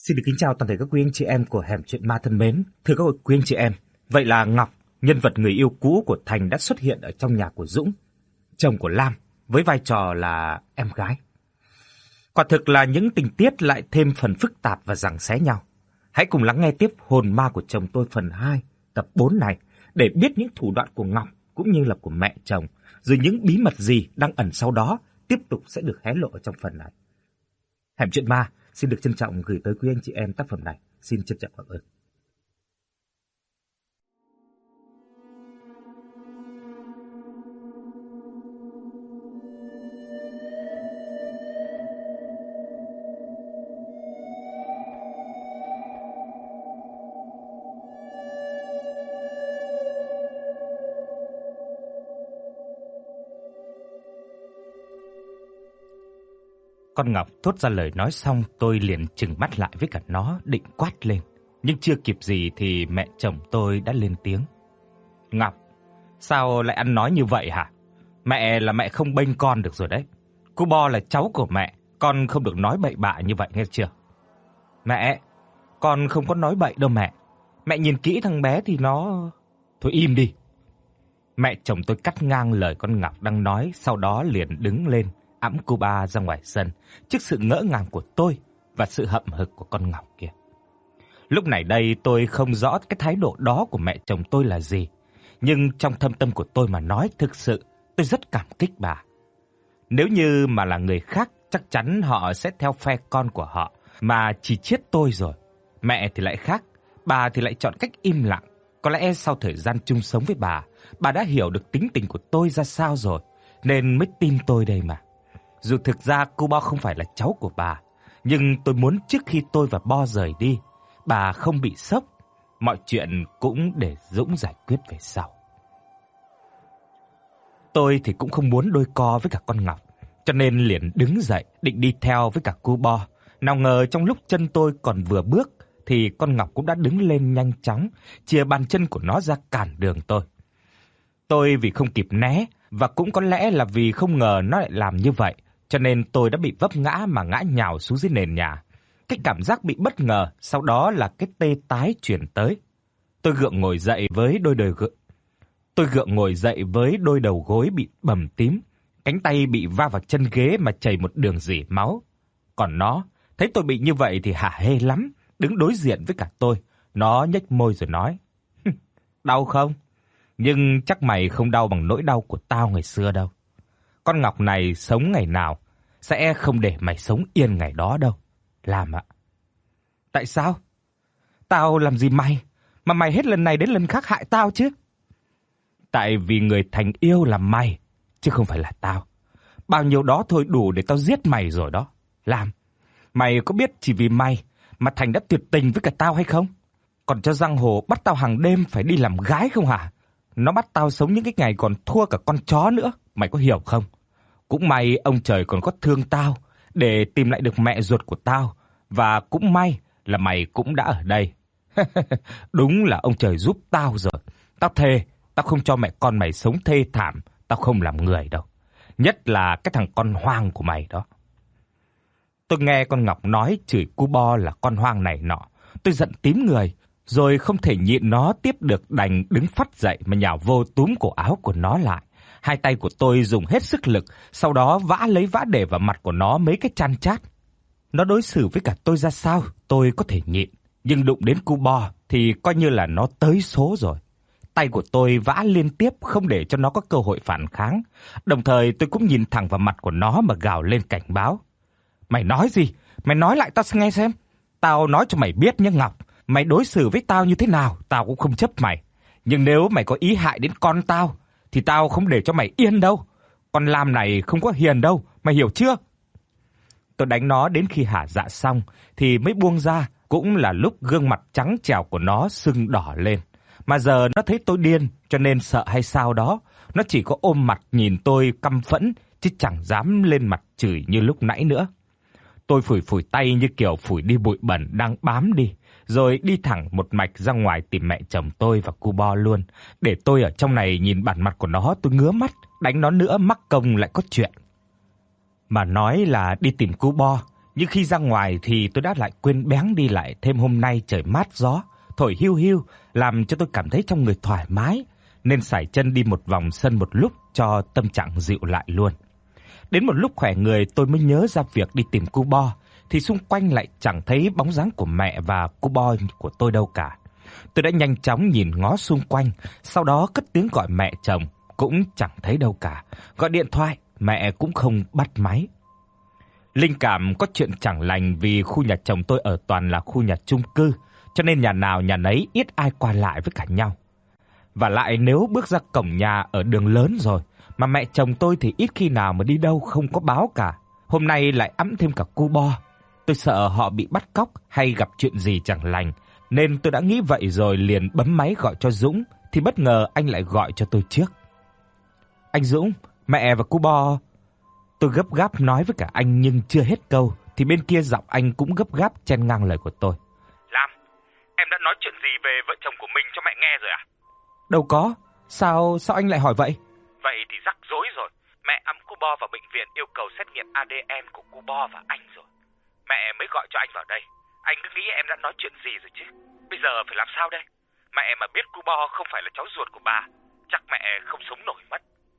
Xin được kính chào toàn thể các quý anh chị em của Hẻm Chuyện Ma thân mến. Thưa các quý anh chị em, vậy là Ngọc, nhân vật người yêu cũ của Thành đã xuất hiện ở trong nhà của Dũng, chồng của Lam, với vai trò là em gái. Quả thực là những tình tiết lại thêm phần phức tạp và giằng xé nhau. Hãy cùng lắng nghe tiếp Hồn Ma của chồng tôi phần 2, tập 4 này để biết những thủ đoạn của Ngọc cũng như là của mẹ chồng, rồi những bí mật gì đang ẩn sau đó tiếp tục sẽ được hé lộ ở trong phần này. Hẻm Chuyện Ma xin được trân trọng gửi tới quý anh chị em tác phẩm này. Xin trân trọng cảm ơn. Con Ngọc thốt ra lời nói xong, tôi liền trừng mắt lại với cả nó, định quát lên. Nhưng chưa kịp gì thì mẹ chồng tôi đã lên tiếng. Ngọc, sao lại ăn nói như vậy hả? Mẹ là mẹ không bênh con được rồi đấy. Cô Bo là cháu của mẹ, con không được nói bậy bạ như vậy nghe chưa? Mẹ, con không có nói bậy đâu mẹ. Mẹ nhìn kỹ thằng bé thì nó... Thôi im đi. Mẹ chồng tôi cắt ngang lời con Ngọc đang nói, sau đó liền đứng lên, ẵm cô ba ra ngoài sân trước sự ngỡ ngàng của tôi và sự hậm hực của con Ngọc kia. Lúc này đây tôi không rõ cái thái độ đó của mẹ chồng tôi là gì, nhưng trong thâm tâm của tôi mà nói, thực sự tôi rất cảm kích bà. Nếu như mà là người khác, chắc chắn họ sẽ theo phe con của họ mà chỉ chiết tôi rồi. Mẹ thì lại khác, bà thì lại chọn cách im lặng. Có lẽ sau thời gian chung sống với bà đã hiểu được tính tình của tôi ra sao rồi, nên mới tin tôi đây mà. Dù thực ra cô Bo không phải là cháu của bà, nhưng tôi muốn trước khi tôi và Bo rời đi, bà không bị sốc. Mọi chuyện cũng để Dũng giải quyết về sau. Tôi thì cũng không muốn đôi co với cả con Ngọc, cho nên liền đứng dậy định đi theo với cả cô Bo. Nào ngờ trong lúc chân tôi còn vừa bước thì con Ngọc cũng đã đứng lên nhanh chóng, chìa bàn chân của nó ra cản đường tôi. Tôi vì không kịp né, và cũng có lẽ là vì không ngờ nó lại làm như vậy, cho nên tôi đã bị vấp ngã mà ngã nhào xuống dưới nền nhà. Cái cảm giác bị bất ngờ, sau đó là cái tê tái truyền tới. Tôi gượng ngồi dậy với đôi đầu gối bị bầm tím, cánh tay bị va vào chân ghế mà chảy một đường rỉ máu. Còn nó, thấy tôi bị như vậy thì hả hê lắm, đứng đối diện với cả tôi. Nó nhếch môi rồi nói: "Đau không? Nhưng chắc mày không đau bằng nỗi đau của tao ngày xưa đâu. Con Ngọc này sống ngày nào sẽ không để mày sống yên ngày đó đâu, Lam ạ." "Tại sao? Tao làm gì mày, mà mày hết lần này đến lần khác hại tao chứ?" "Tại vì người Thành yêu là mày, chứ không phải là tao. Bao nhiêu đó thôi đủ để tao giết mày rồi đó. Lam, mày có biết chỉ vì mày mà Thành đã tuyệt tình với cả tao hay không? Còn cho giang hồ bắt tao hàng đêm phải đi làm gái không hả? Nó bắt tao sống những cái ngày còn thua cả con chó nữa, mày có hiểu không? Cũng may ông trời còn có thương tao để tìm lại được mẹ ruột của tao, và cũng may là mày cũng đã ở đây." "Đúng là ông trời giúp tao rồi. Tao thề, tao không cho mẹ con mày sống thê thảm, tao không làm người đâu. Nhất là cái thằng con hoang của mày đó." Tôi nghe con Ngọc nói chửi cu Bo là con hoang này nọ, tôi giận tím người, rồi không thể nhịn nó tiếp được, đành đứng phắt dậy mà nhào vô túm cổ áo của nó lại. Hai tay của tôi dùng hết sức lực, sau đó vã để vào mặt của nó mấy cái chan chát. Nó đối xử với cả tôi ra sao, tôi có thể nhịn, nhưng đụng đến cu Bo thì coi như là nó tới số rồi. Tay của tôi vã liên tiếp không để cho nó có cơ hội phản kháng. Đồng thời tôi cũng nhìn thẳng vào mặt của nó mà gào lên cảnh báo: "Mày nói gì? Mày nói lại tao nghe xem. Tao nói cho mày biết nhé Ngọc, mày đối xử với tao như thế nào, tao cũng không chấp mày. Nhưng nếu mày có ý hại đến con tao, thì tao không để cho mày yên đâu. Con Lam này không có hiền đâu, mày hiểu chưa?" Tôi đánh nó đến khi hả dạ xong thì mới buông ra, cũng là lúc gương mặt trắng trẻo của nó sưng đỏ lên. Mà giờ nó thấy tôi điên, cho nên sợ hay sao đó, nó chỉ có ôm mặt nhìn tôi căm phẫn, chứ chẳng dám lên mặt chửi như lúc nãy nữa. Tôi phủi tay như kiểu phủi đi bụi bẩn đang bám đi, rồi đi thẳng một mạch ra ngoài tìm mẹ chồng tôi và cu Bo luôn. Để tôi ở trong này nhìn bản mặt của nó tôi ngứa mắt, đánh nó nữa mắc công lại có chuyện. Mà nói là đi tìm cu Bo, Nhưng khi ra ngoài thì tôi đã lại quên béng đi lại, thêm hôm nay trời mát gió, thổi hiu hiu làm cho tôi cảm thấy trong người thoải mái, nên sải chân đi một vòng sân một lúc cho tâm trạng dịu lại luôn. Đến một lúc khỏe người tôi mới nhớ ra việc đi tìm cu Bo, thì xung quanh lại chẳng thấy bóng dáng của mẹ và cu Bo của tôi đâu cả. Tôi đã nhanh chóng nhìn ngó xung quanh, sau đó cất tiếng gọi mẹ chồng, cũng chẳng thấy đâu cả. Gọi điện thoại, mẹ cũng không bắt máy. Linh cảm có chuyện chẳng lành vì khu nhà chồng tôi ở toàn là khu nhà chung cư, cho nên nhà nào nhà nấy ít ai qua lại với cả nhau. Và lại nếu bước ra cổng nhà ở đường lớn rồi, mà mẹ chồng tôi thì ít khi nào mà đi đâu không có báo cả. Hôm nay lại ẵm thêm cả cu Bo. Tôi sợ họ bị bắt cóc hay gặp chuyện gì chẳng lành, nên tôi đã nghĩ vậy rồi liền bấm máy gọi cho Dũng, thì bất ngờ anh lại gọi cho tôi trước. Anh Dũng, mẹ và cu Bo. Tôi gấp gáp nói với cả anh nhưng chưa hết câu thì bên kia giọng anh cũng gấp gáp chen ngang lời của tôi. Lam, em đã nói chuyện gì về vợ chồng của mình cho mẹ nghe rồi à? Đâu có, sao anh lại hỏi vậy? Vậy thì rắc rối rồi. Mẹ ẵm cu Bo vào bệnh viện yêu cầu xét nghiệm ADN của cu Bo và anh rồi. Mẹ mới gọi cho anh vào đây. Anh cứ nghĩ em đã nói chuyện gì rồi chứ. Bây giờ phải làm sao đây? Mẹ mà biết cu Bo không phải là cháu ruột của bà, chắc mẹ không sống nổi mất.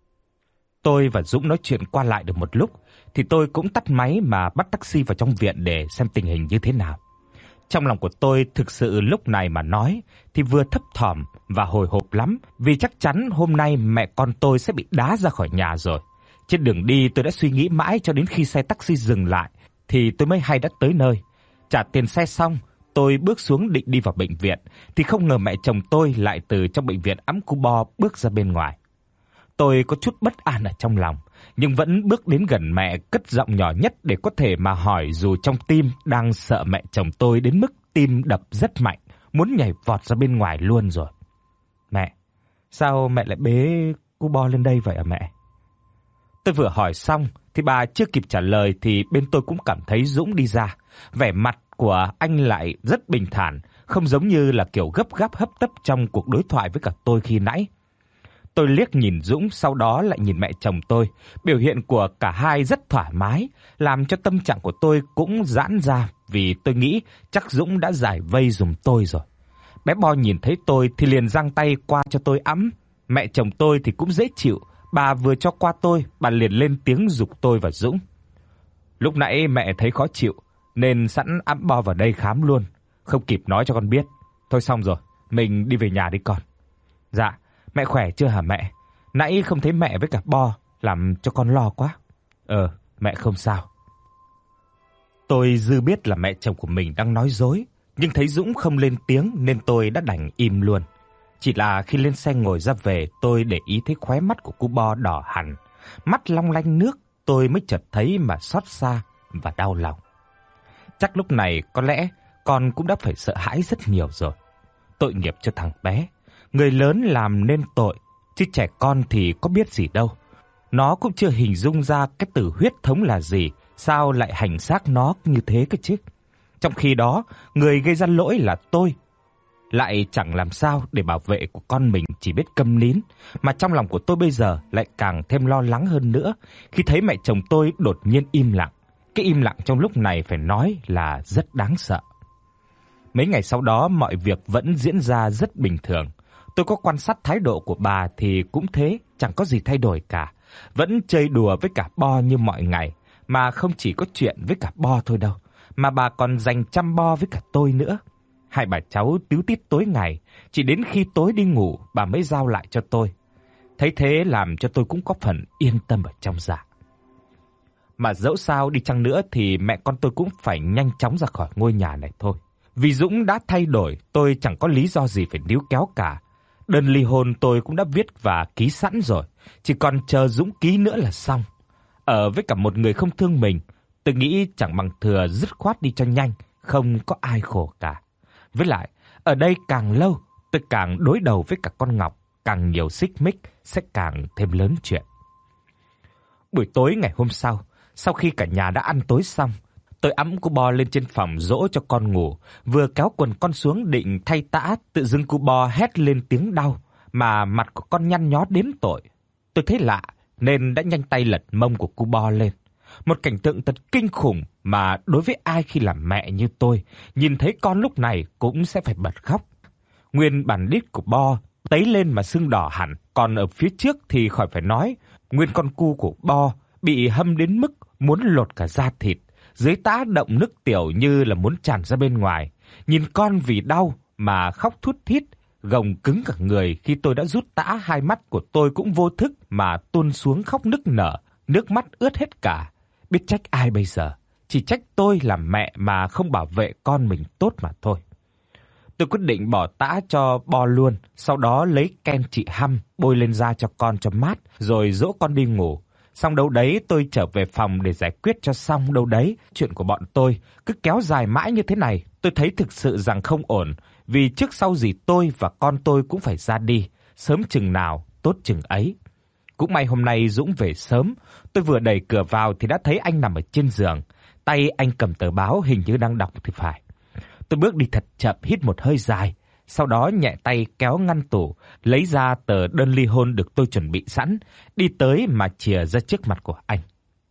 Tôi và Dũng nói chuyện qua lại được một lúc thì tôi cũng tắt máy mà bắt taxi vào trong viện để xem tình hình như thế nào. Trong lòng của tôi thực sự lúc này mà nói thì vừa thấp thỏm và hồi hộp lắm, vì chắc chắn hôm nay mẹ con tôi sẽ bị đá ra khỏi nhà rồi. Trên đường đi tôi đã suy nghĩ mãi cho đến khi xe taxi dừng lại thì tôi mới hay đã tới nơi. Trả tiền xe xong, tôi bước xuống định đi vào bệnh viện thì không ngờ mẹ chồng tôi lại từ trong bệnh viện ẵm cu Bo bước ra bên ngoài. Tôi có chút bất an ở trong lòng, nhưng vẫn bước đến gần mẹ, cất giọng nhỏ nhất để có thể mà hỏi, dù trong tim đang sợ mẹ chồng tôi đến mức tim đập rất mạnh, muốn nhảy vọt ra bên ngoài luôn rồi. Mẹ, sao mẹ lại bế cu Bo lên đây vậy à mẹ? Tôi vừa hỏi xong thì bà chưa kịp trả lời thì bên tôi cũng cảm thấy Dũng đi ra. Vẻ mặt của anh lại rất bình thản, không giống như là kiểu gấp gáp hấp tấp trong cuộc đối thoại với cả tôi khi nãy. Tôi liếc nhìn Dũng, sau đó lại nhìn mẹ chồng tôi. Biểu hiện của cả hai rất thoải mái, làm cho tâm trạng của tôi cũng giãn ra, vì tôi nghĩ chắc Dũng đã giải vây giùm tôi rồi. Bé Bo nhìn thấy tôi thì liền giang tay qua cho tôi ẵm. Mẹ chồng tôi thì cũng dễ chịu, bà vừa cho qua tôi, bà liền lên tiếng giục tôi và Dũng. Lúc nãy mẹ thấy khó chịu nên sẵn ẵm Bo vào đây khám luôn, không kịp nói cho con biết. Thôi xong rồi, mình đi về nhà đi con. Dạ. Mẹ khỏe chưa hả mẹ? Nãy không thấy mẹ với cả Bo, làm cho con lo quá. Mẹ không sao. Tôi dư biết là mẹ chồng của mình đang nói dối, nhưng thấy Dũng không lên tiếng nên tôi đã đành im luôn. Chỉ là khi lên xe ngồi ra về, tôi để ý thấy khóe mắt của cu Bo đỏ hẳn, mắt long lanh nước, tôi mới chợt thấy mà xót xa và đau lòng. Chắc lúc này có lẽ con cũng đã phải sợ hãi rất nhiều rồi. Tội nghiệp cho thằng bé. Người lớn làm nên tội, chứ trẻ con thì có biết gì đâu. Nó cũng chưa hình dung ra cái từ huyết thống là gì, sao lại hành xác nó như thế cơ chứ. Trong khi đó, người gây ra lỗi là tôi. Lại chẳng làm sao để bảo vệ của con mình chỉ biết câm nín, mà trong lòng của tôi bây giờ lại càng thêm lo lắng hơn nữa khi thấy mẹ chồng tôi đột nhiên im lặng. Cái im lặng trong lúc này phải nói là rất đáng sợ. Mấy ngày sau đó mọi việc vẫn diễn ra rất bình thường. Tôi có quan sát thái độ của bà thì cũng thế, chẳng có gì thay đổi cả. Vẫn chơi đùa với cả Bo như mọi ngày, mà không chỉ có chuyện với cả Bo thôi đâu, mà bà còn dành chăm Bo với cả tôi nữa. Hai bà cháu tíu tít tối ngày, chỉ đến khi tối đi ngủ bà mới giao lại cho tôi. Thấy thế làm cho tôi cũng có phần yên tâm ở trong dạ. Mà dẫu sao đi chăng nữa thì mẹ con tôi cũng phải nhanh chóng ra khỏi ngôi nhà này thôi. Vì Dũng đã thay đổi, tôi chẳng có lý do gì phải níu kéo cả. Đơn ly hôn tôi cũng đã viết và ký sẵn rồi, chỉ còn chờ Dũng ký nữa là xong. Ở với cả một người không thương mình, tôi nghĩ chẳng bằng thừa dứt khoát đi cho nhanh, không có ai khổ cả. Với lại, ở đây càng lâu, tôi càng đối đầu với cả con Ngọc, càng nhiều xích mích sẽ càng thêm lớn chuyện. Buổi tối ngày hôm sau khi cả nhà đã ăn tối xong, tôi ẵm cu Bo lên trên phòng dỗ cho con ngủ, vừa kéo quần con xuống định thay tã, tự dưng cu Bo hét lên tiếng đau, mà mặt của con nhăn nhó đến tội. Tôi thấy lạ nên đã nhanh tay lật mông của cu Bo lên. Một cảnh tượng thật kinh khủng mà đối với ai khi làm mẹ như tôi, nhìn thấy con lúc này cũng sẽ phải bật khóc. Nguyên bản đít của Bo tấy lên mà sưng đỏ hẳn, còn ở phía trước thì khỏi phải nói, nguyên con cu của Bo bị hâm đến mức muốn lột cả da thịt, dưới tá động nước tiểu như là muốn tràn ra bên ngoài. Nhìn con vì đau mà khóc thút thít, gồng cứng cả người. Khi tôi đã rút tã, hai mắt của tôi cũng vô thức mà tuôn xuống khóc nức nở, nước mắt ướt hết cả. Biết trách ai bây giờ? Chỉ trách tôi làm mẹ mà không bảo vệ con mình tốt mà thôi. Tôi quyết định bỏ tã cho Bo luôn, sau đó lấy kem trị hăm bôi lên da cho con cho mát, rồi dỗ con đi ngủ. Xong đâu đấy tôi trở về phòng để giải quyết cho xong đâu đấy. Chuyện của bọn tôi cứ kéo dài mãi như thế này, tôi thấy thực sự rằng không ổn, vì trước sau gì tôi và con tôi cũng phải ra đi, sớm chừng nào tốt chừng ấy. Cũng may hôm nay Dũng về sớm, tôi vừa đẩy cửa vào thì đã thấy anh nằm ở trên giường, tay anh cầm tờ báo hình như đang đọc thì phải. Tôi bước đi thật chậm, hít một hơi dài, sau đó nhẹ tay kéo ngăn tủ, lấy ra tờ đơn ly hôn được tôi chuẩn bị sẵn, đi tới mà chìa ra trước mặt của anh.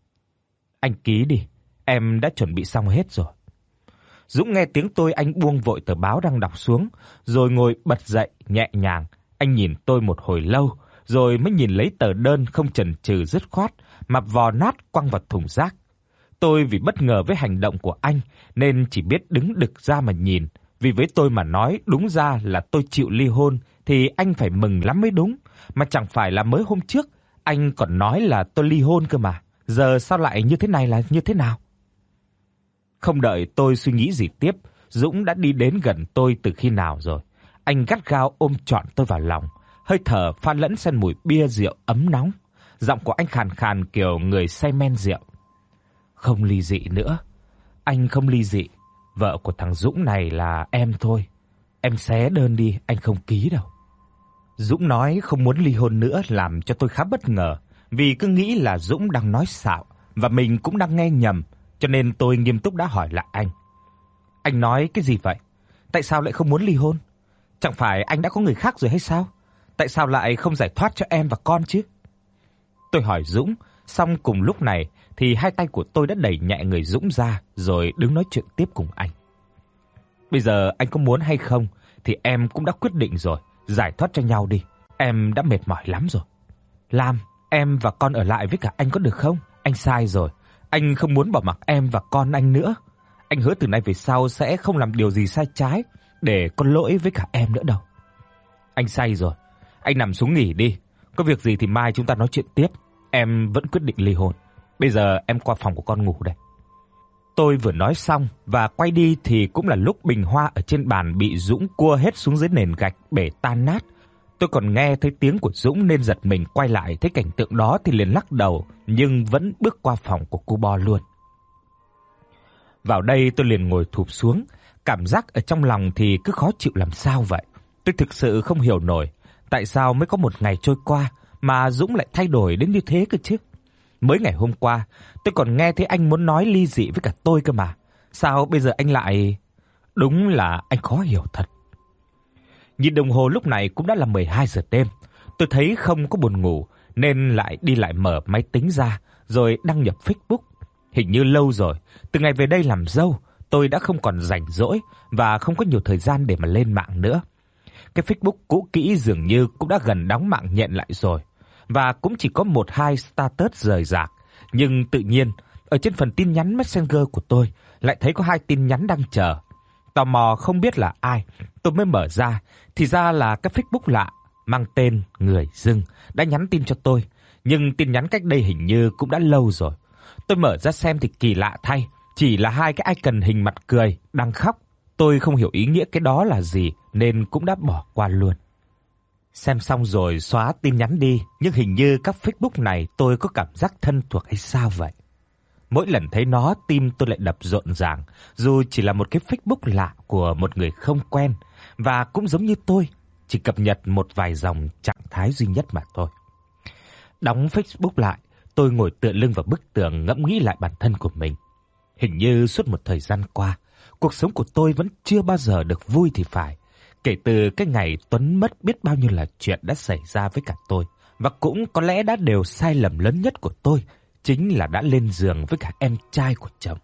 Anh ký đi, em đã chuẩn bị xong hết rồi. Dũng nghe tiếng tôi, anh buông vội tờ báo đang đọc xuống, rồi ngồi bật dậy nhẹ nhàng. Anh nhìn tôi một hồi lâu, rồi mới nhìn lấy tờ đơn không chần chừ dứt khoát, mà vò nát quăng vào thùng rác. Tôi vì bất ngờ với hành động của anh nên chỉ biết đứng đực ra mà nhìn. Vì với tôi mà nói đúng ra là tôi chịu ly hôn thì anh phải mừng lắm mới đúng. Mà chẳng phải là mới hôm trước anh còn nói là tôi ly hôn cơ mà. Giờ sao lại như thế này là như thế nào? Không đợi tôi suy nghĩ gì tiếp, Dũng đã đi đến gần tôi từ khi nào rồi. Anh gắt gao ôm trọn tôi vào lòng, hơi thở pha lẫn xen mùi bia rượu ấm nóng. Giọng của anh khàn khàn kiểu người say men rượu. Không ly dị nữa. Anh không ly dị. Vợ của thằng Dũng này là em thôi. Em xé đơn đi, anh không ký đâu. Dũng nói không muốn ly hôn nữa làm cho tôi khá bất ngờ, vì cứ nghĩ là Dũng đang nói xạo và mình cũng đang nghe nhầm, cho nên tôi nghiêm túc đã hỏi lại anh. Anh nói cái gì vậy? Tại sao lại không muốn ly hôn? Chẳng phải anh đã có người khác rồi hay sao? Tại sao lại không giải thoát cho em và con chứ? Tôi hỏi Dũng, xong cùng lúc này thì hai tay của tôi đã đẩy nhẹ người Dũng ra rồi đứng nói chuyện tiếp cùng anh. Bây giờ anh có muốn hay không thì em cũng đã quyết định rồi, giải thoát cho nhau đi. Em đã mệt mỏi lắm rồi. Lam, em và con ở lại với cả anh có được không? Anh sai rồi. Anh không muốn bỏ mặc em và con anh nữa. Anh hứa từ nay về sau sẽ không làm điều gì sai trái để có lỗi với cả em nữa đâu. Anh sai rồi. Anh nằm xuống nghỉ đi. Có việc gì thì mai chúng ta nói chuyện tiếp. Em vẫn quyết định ly hôn. Bây giờ em qua phòng của con ngủ đây. Tôi vừa nói xong và quay đi thì cũng là lúc bình hoa ở trên bàn bị Dũng cua hết xuống dưới nền gạch bể tan nát. Tôi còn nghe thấy tiếng của Dũng nên giật mình quay lại thấy cảnh tượng đó thì liền lắc đầu, nhưng vẫn bước qua phòng của cô Bo luôn. Vào đây tôi liền ngồi thụp xuống, cảm giác ở trong lòng thì cứ khó chịu làm sao vậy. Tôi thực sự không hiểu nổi tại sao mới có một ngày trôi qua mà Dũng lại thay đổi đến như thế cơ chứ. Mới ngày hôm qua tôi còn nghe thấy anh muốn nói ly dị với cả tôi cơ mà. Sao bây giờ anh lại... Đúng là anh khó hiểu thật. Nhìn đồng hồ lúc này cũng đã là 12 giờ đêm. Tôi thấy không có buồn ngủ nên lại đi lại mở máy tính ra rồi đăng nhập Facebook. Hình như lâu rồi, từ ngày về đây làm dâu, tôi đã không còn rảnh rỗi và không có nhiều thời gian để mà lên mạng nữa. Cái Facebook cũ kỹ dường như cũng đã gần đóng mạng nhện lại rồi, và cũng chỉ có 1-2 status rời rạc. Nhưng tự nhiên, ở trên phần tin nhắn Messenger của tôi lại thấy có 2 tin nhắn đang chờ. Tò mò không biết là ai, tôi mới mở ra, thì ra là cái Facebook lạ mang tên Người Dưng đã nhắn tin cho tôi, nhưng tin nhắn cách đây hình như cũng đã lâu rồi. Tôi mở ra xem thì kỳ lạ thay, chỉ là 2 cái icon hình mặt cười đang khóc. Tôi không hiểu ý nghĩa cái đó là gì nên cũng đã bỏ qua luôn. Xem xong rồi xóa tin nhắn đi, nhưng hình như các Facebook này tôi có cảm giác thân thuộc hay sao vậy. Mỗi lần thấy nó, tim tôi lại đập rộn ràng, dù chỉ là một cái Facebook lạ của một người không quen, và cũng giống như tôi, chỉ cập nhật một vài dòng trạng thái duy nhất mà thôi. Đóng Facebook lại, tôi ngồi tựa lưng vào bức tường ngẫm nghĩ lại bản thân của mình. Hình như suốt một thời gian qua, cuộc sống của tôi vẫn chưa bao giờ được vui thì phải. Kể từ cái ngày Tuấn mất, biết bao nhiêu là chuyện đã xảy ra với cả tôi, và cũng có lẽ đã đều sai lầm lớn nhất của tôi chính là đã lên giường với cả em trai của chồng.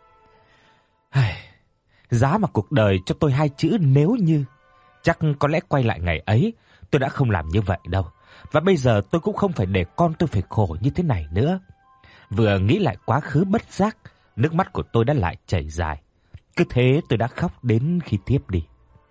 Giá mà cuộc đời cho tôi 2 chữ nếu như, chắc có lẽ quay lại ngày ấy tôi đã không làm như vậy đâu. Và bây giờ tôi cũng không phải để con tôi phải khổ như thế này nữa. Vừa nghĩ lại quá khứ, bất giác nước mắt của tôi đã lại chảy dài. Cứ thế tôi đã khóc đến khi thiếp đi.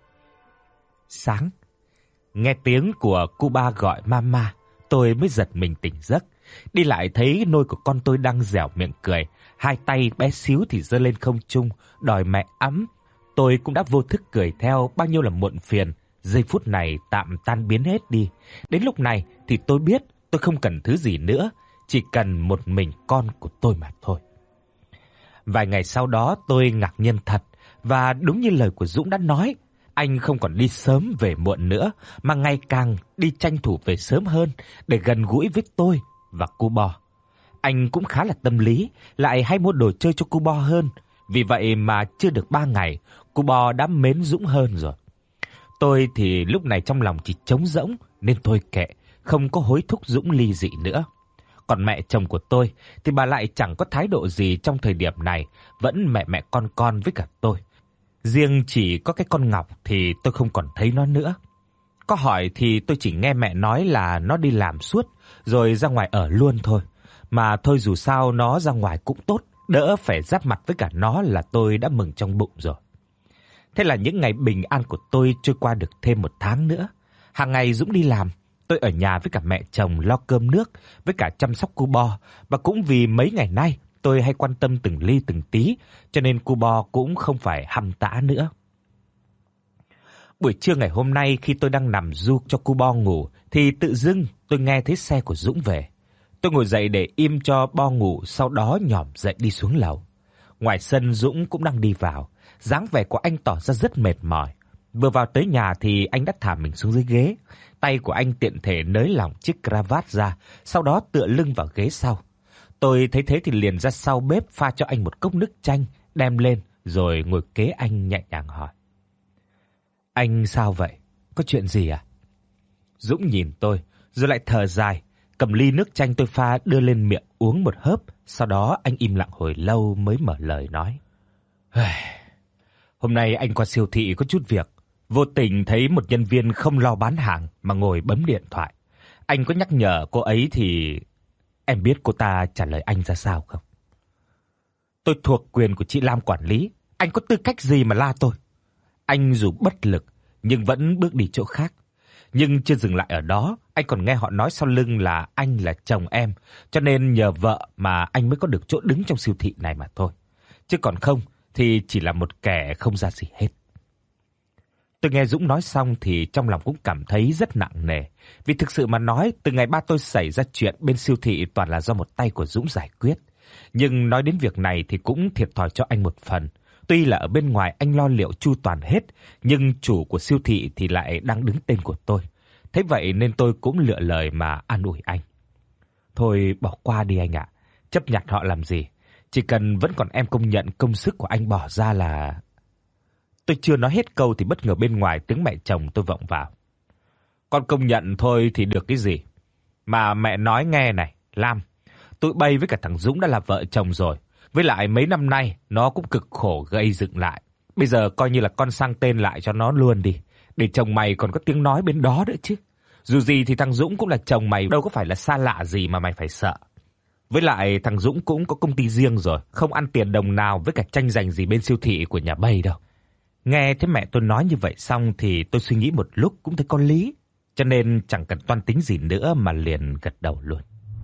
Sáng, nghe tiếng của cô ba gọi mama, tôi mới giật mình tỉnh giấc. Đi lại thấy nôi của con tôi đang dẻo miệng cười, 2 tay bé xíu thì giơ lên không trung, đòi mẹ ẵm. Tôi cũng đã vô thức cười theo, bao nhiêu là muộn phiền, giây phút này tạm tan biến hết đi. Đến lúc này thì tôi biết tôi không cần thứ gì nữa, chỉ cần một mình con của tôi mà thôi. Vài ngày sau đó tôi ngạc nhiên thật, và đúng như lời của Dũng đã nói, anh không còn đi sớm về muộn nữa, mà ngày càng đi tranh thủ về sớm hơn để gần gũi với tôi và cô Bo. Anh cũng khá là tâm lý, lại hay mua đồ chơi cho cô Bo hơn. Vì vậy mà chưa được 3 ngày, cô Bo đã mến Dũng hơn rồi. Tôi thì lúc này trong lòng chỉ trống rỗng, nên thôi kệ, không có hối thúc Dũng ly dị nữa. Còn mẹ chồng của tôi thì bà lại chẳng có thái độ gì trong thời điểm này, vẫn mẹ con với cả tôi. Riêng chỉ có cái con Ngọc thì tôi không còn thấy nó nữa. Có hỏi thì tôi chỉ nghe mẹ nói là nó đi làm suốt rồi ra ngoài ở luôn thôi. Mà thôi dù sao nó ra ngoài cũng tốt, đỡ phải giáp mặt với cả nó là tôi đã mừng trong bụng rồi. Thế là những ngày bình an của tôi trôi qua được thêm 1 tháng nữa. Hàng ngày Dũng đi làm, tôi ở nhà với cả mẹ chồng lo cơm nước với cả chăm sóc cô Bo. Và cũng vì mấy ngày nay tôi hay quan tâm từng ly từng tí, cho nên cô Bo cũng không phải hăm tã nữa. Buổi trưa ngày hôm nay khi tôi đang nằm ru cho cô Bo ngủ thì tự dưng tôi nghe thấy xe của Dũng về. Tôi ngồi dậy để im cho Bo ngủ, sau đó nhỏm dậy đi xuống lầu. Ngoài sân Dũng cũng đang đi vào, dáng vẻ của anh tỏ ra rất mệt mỏi. Vừa vào tới nhà thì anh đã thả mình xuống dưới ghế, tay của anh tiện thể nới lỏng chiếc cravat ra, sau đó tựa lưng vào ghế sau. Tôi thấy thế thì liền ra sau bếp pha cho anh một cốc nước chanh, đem lên rồi ngồi kế anh nhẹ nhàng hỏi: "Anh sao vậy? Có chuyện gì à?" Dũng nhìn tôi, rồi lại thở dài, cầm ly nước chanh tôi pha đưa lên miệng uống một hớp, sau đó anh im lặng hồi lâu mới mở lời nói: "Hôm nay anh qua siêu thị có chút việc, vô tình thấy một nhân viên không lo bán hàng mà ngồi bấm điện thoại. Anh có nhắc nhở cô ấy thì em biết cô ta trả lời anh ra sao không?" "Tôi thuộc quyền của chị Lam quản lý, anh có tư cách gì mà la tôi?" Anh dù bất lực nhưng vẫn bước đi chỗ khác. Nhưng chưa dừng lại ở đó, anh còn nghe họ nói sau lưng là anh là chồng em, cho nên nhờ vợ mà anh mới có được chỗ đứng trong siêu thị này mà thôi. Chứ còn không thì chỉ là một kẻ không ra gì hết. Tôi nghe Dũng nói xong thì trong lòng cũng cảm thấy rất nặng nề. Vì thực sự mà nói, từ ngày ba tôi xảy ra chuyện bên siêu thị toàn là do một tay của Dũng giải quyết. Nhưng nói đến việc này thì cũng thiệt thòi cho anh một phần. Tuy là ở bên ngoài anh lo liệu chu toàn hết, nhưng chủ của siêu thị thì lại đang đứng tên của tôi. Thế vậy nên tôi cũng lựa lời mà an ủi anh: "Thôi bỏ qua đi anh ạ, chấp nhặt họ làm gì? Chỉ cần vẫn còn em công nhận công sức của anh bỏ ra là..." Tôi chưa nói hết câu thì bất ngờ bên ngoài tiếng mẹ chồng tôi vọng vào: "Con công nhận thôi thì được cái gì? Mà mẹ nói nghe này, Lam, tụi bay với cả thằng Dũng đã là vợ chồng rồi. Với lại mấy năm nay nó cũng cực khổ gây dựng lại. Bây giờ coi như là con sang tên lại cho nó luôn đi, để chồng mày còn có tiếng nói bên đó nữa chứ. Dù gì thì thằng Dũng cũng là chồng mày, đâu có phải là xa lạ gì mà mày phải sợ. Với lại thằng Dũng cũng có công ty riêng rồi, không ăn tiền đồng nào với cả tranh giành gì bên siêu thị của nhà bay đâu." Nghe thấy mẹ tôi nói như vậy xong thì tôi suy nghĩ một lúc cũng thấy có lý, cho nên chẳng cần toan tính gì nữa mà liền gật đầu luôn.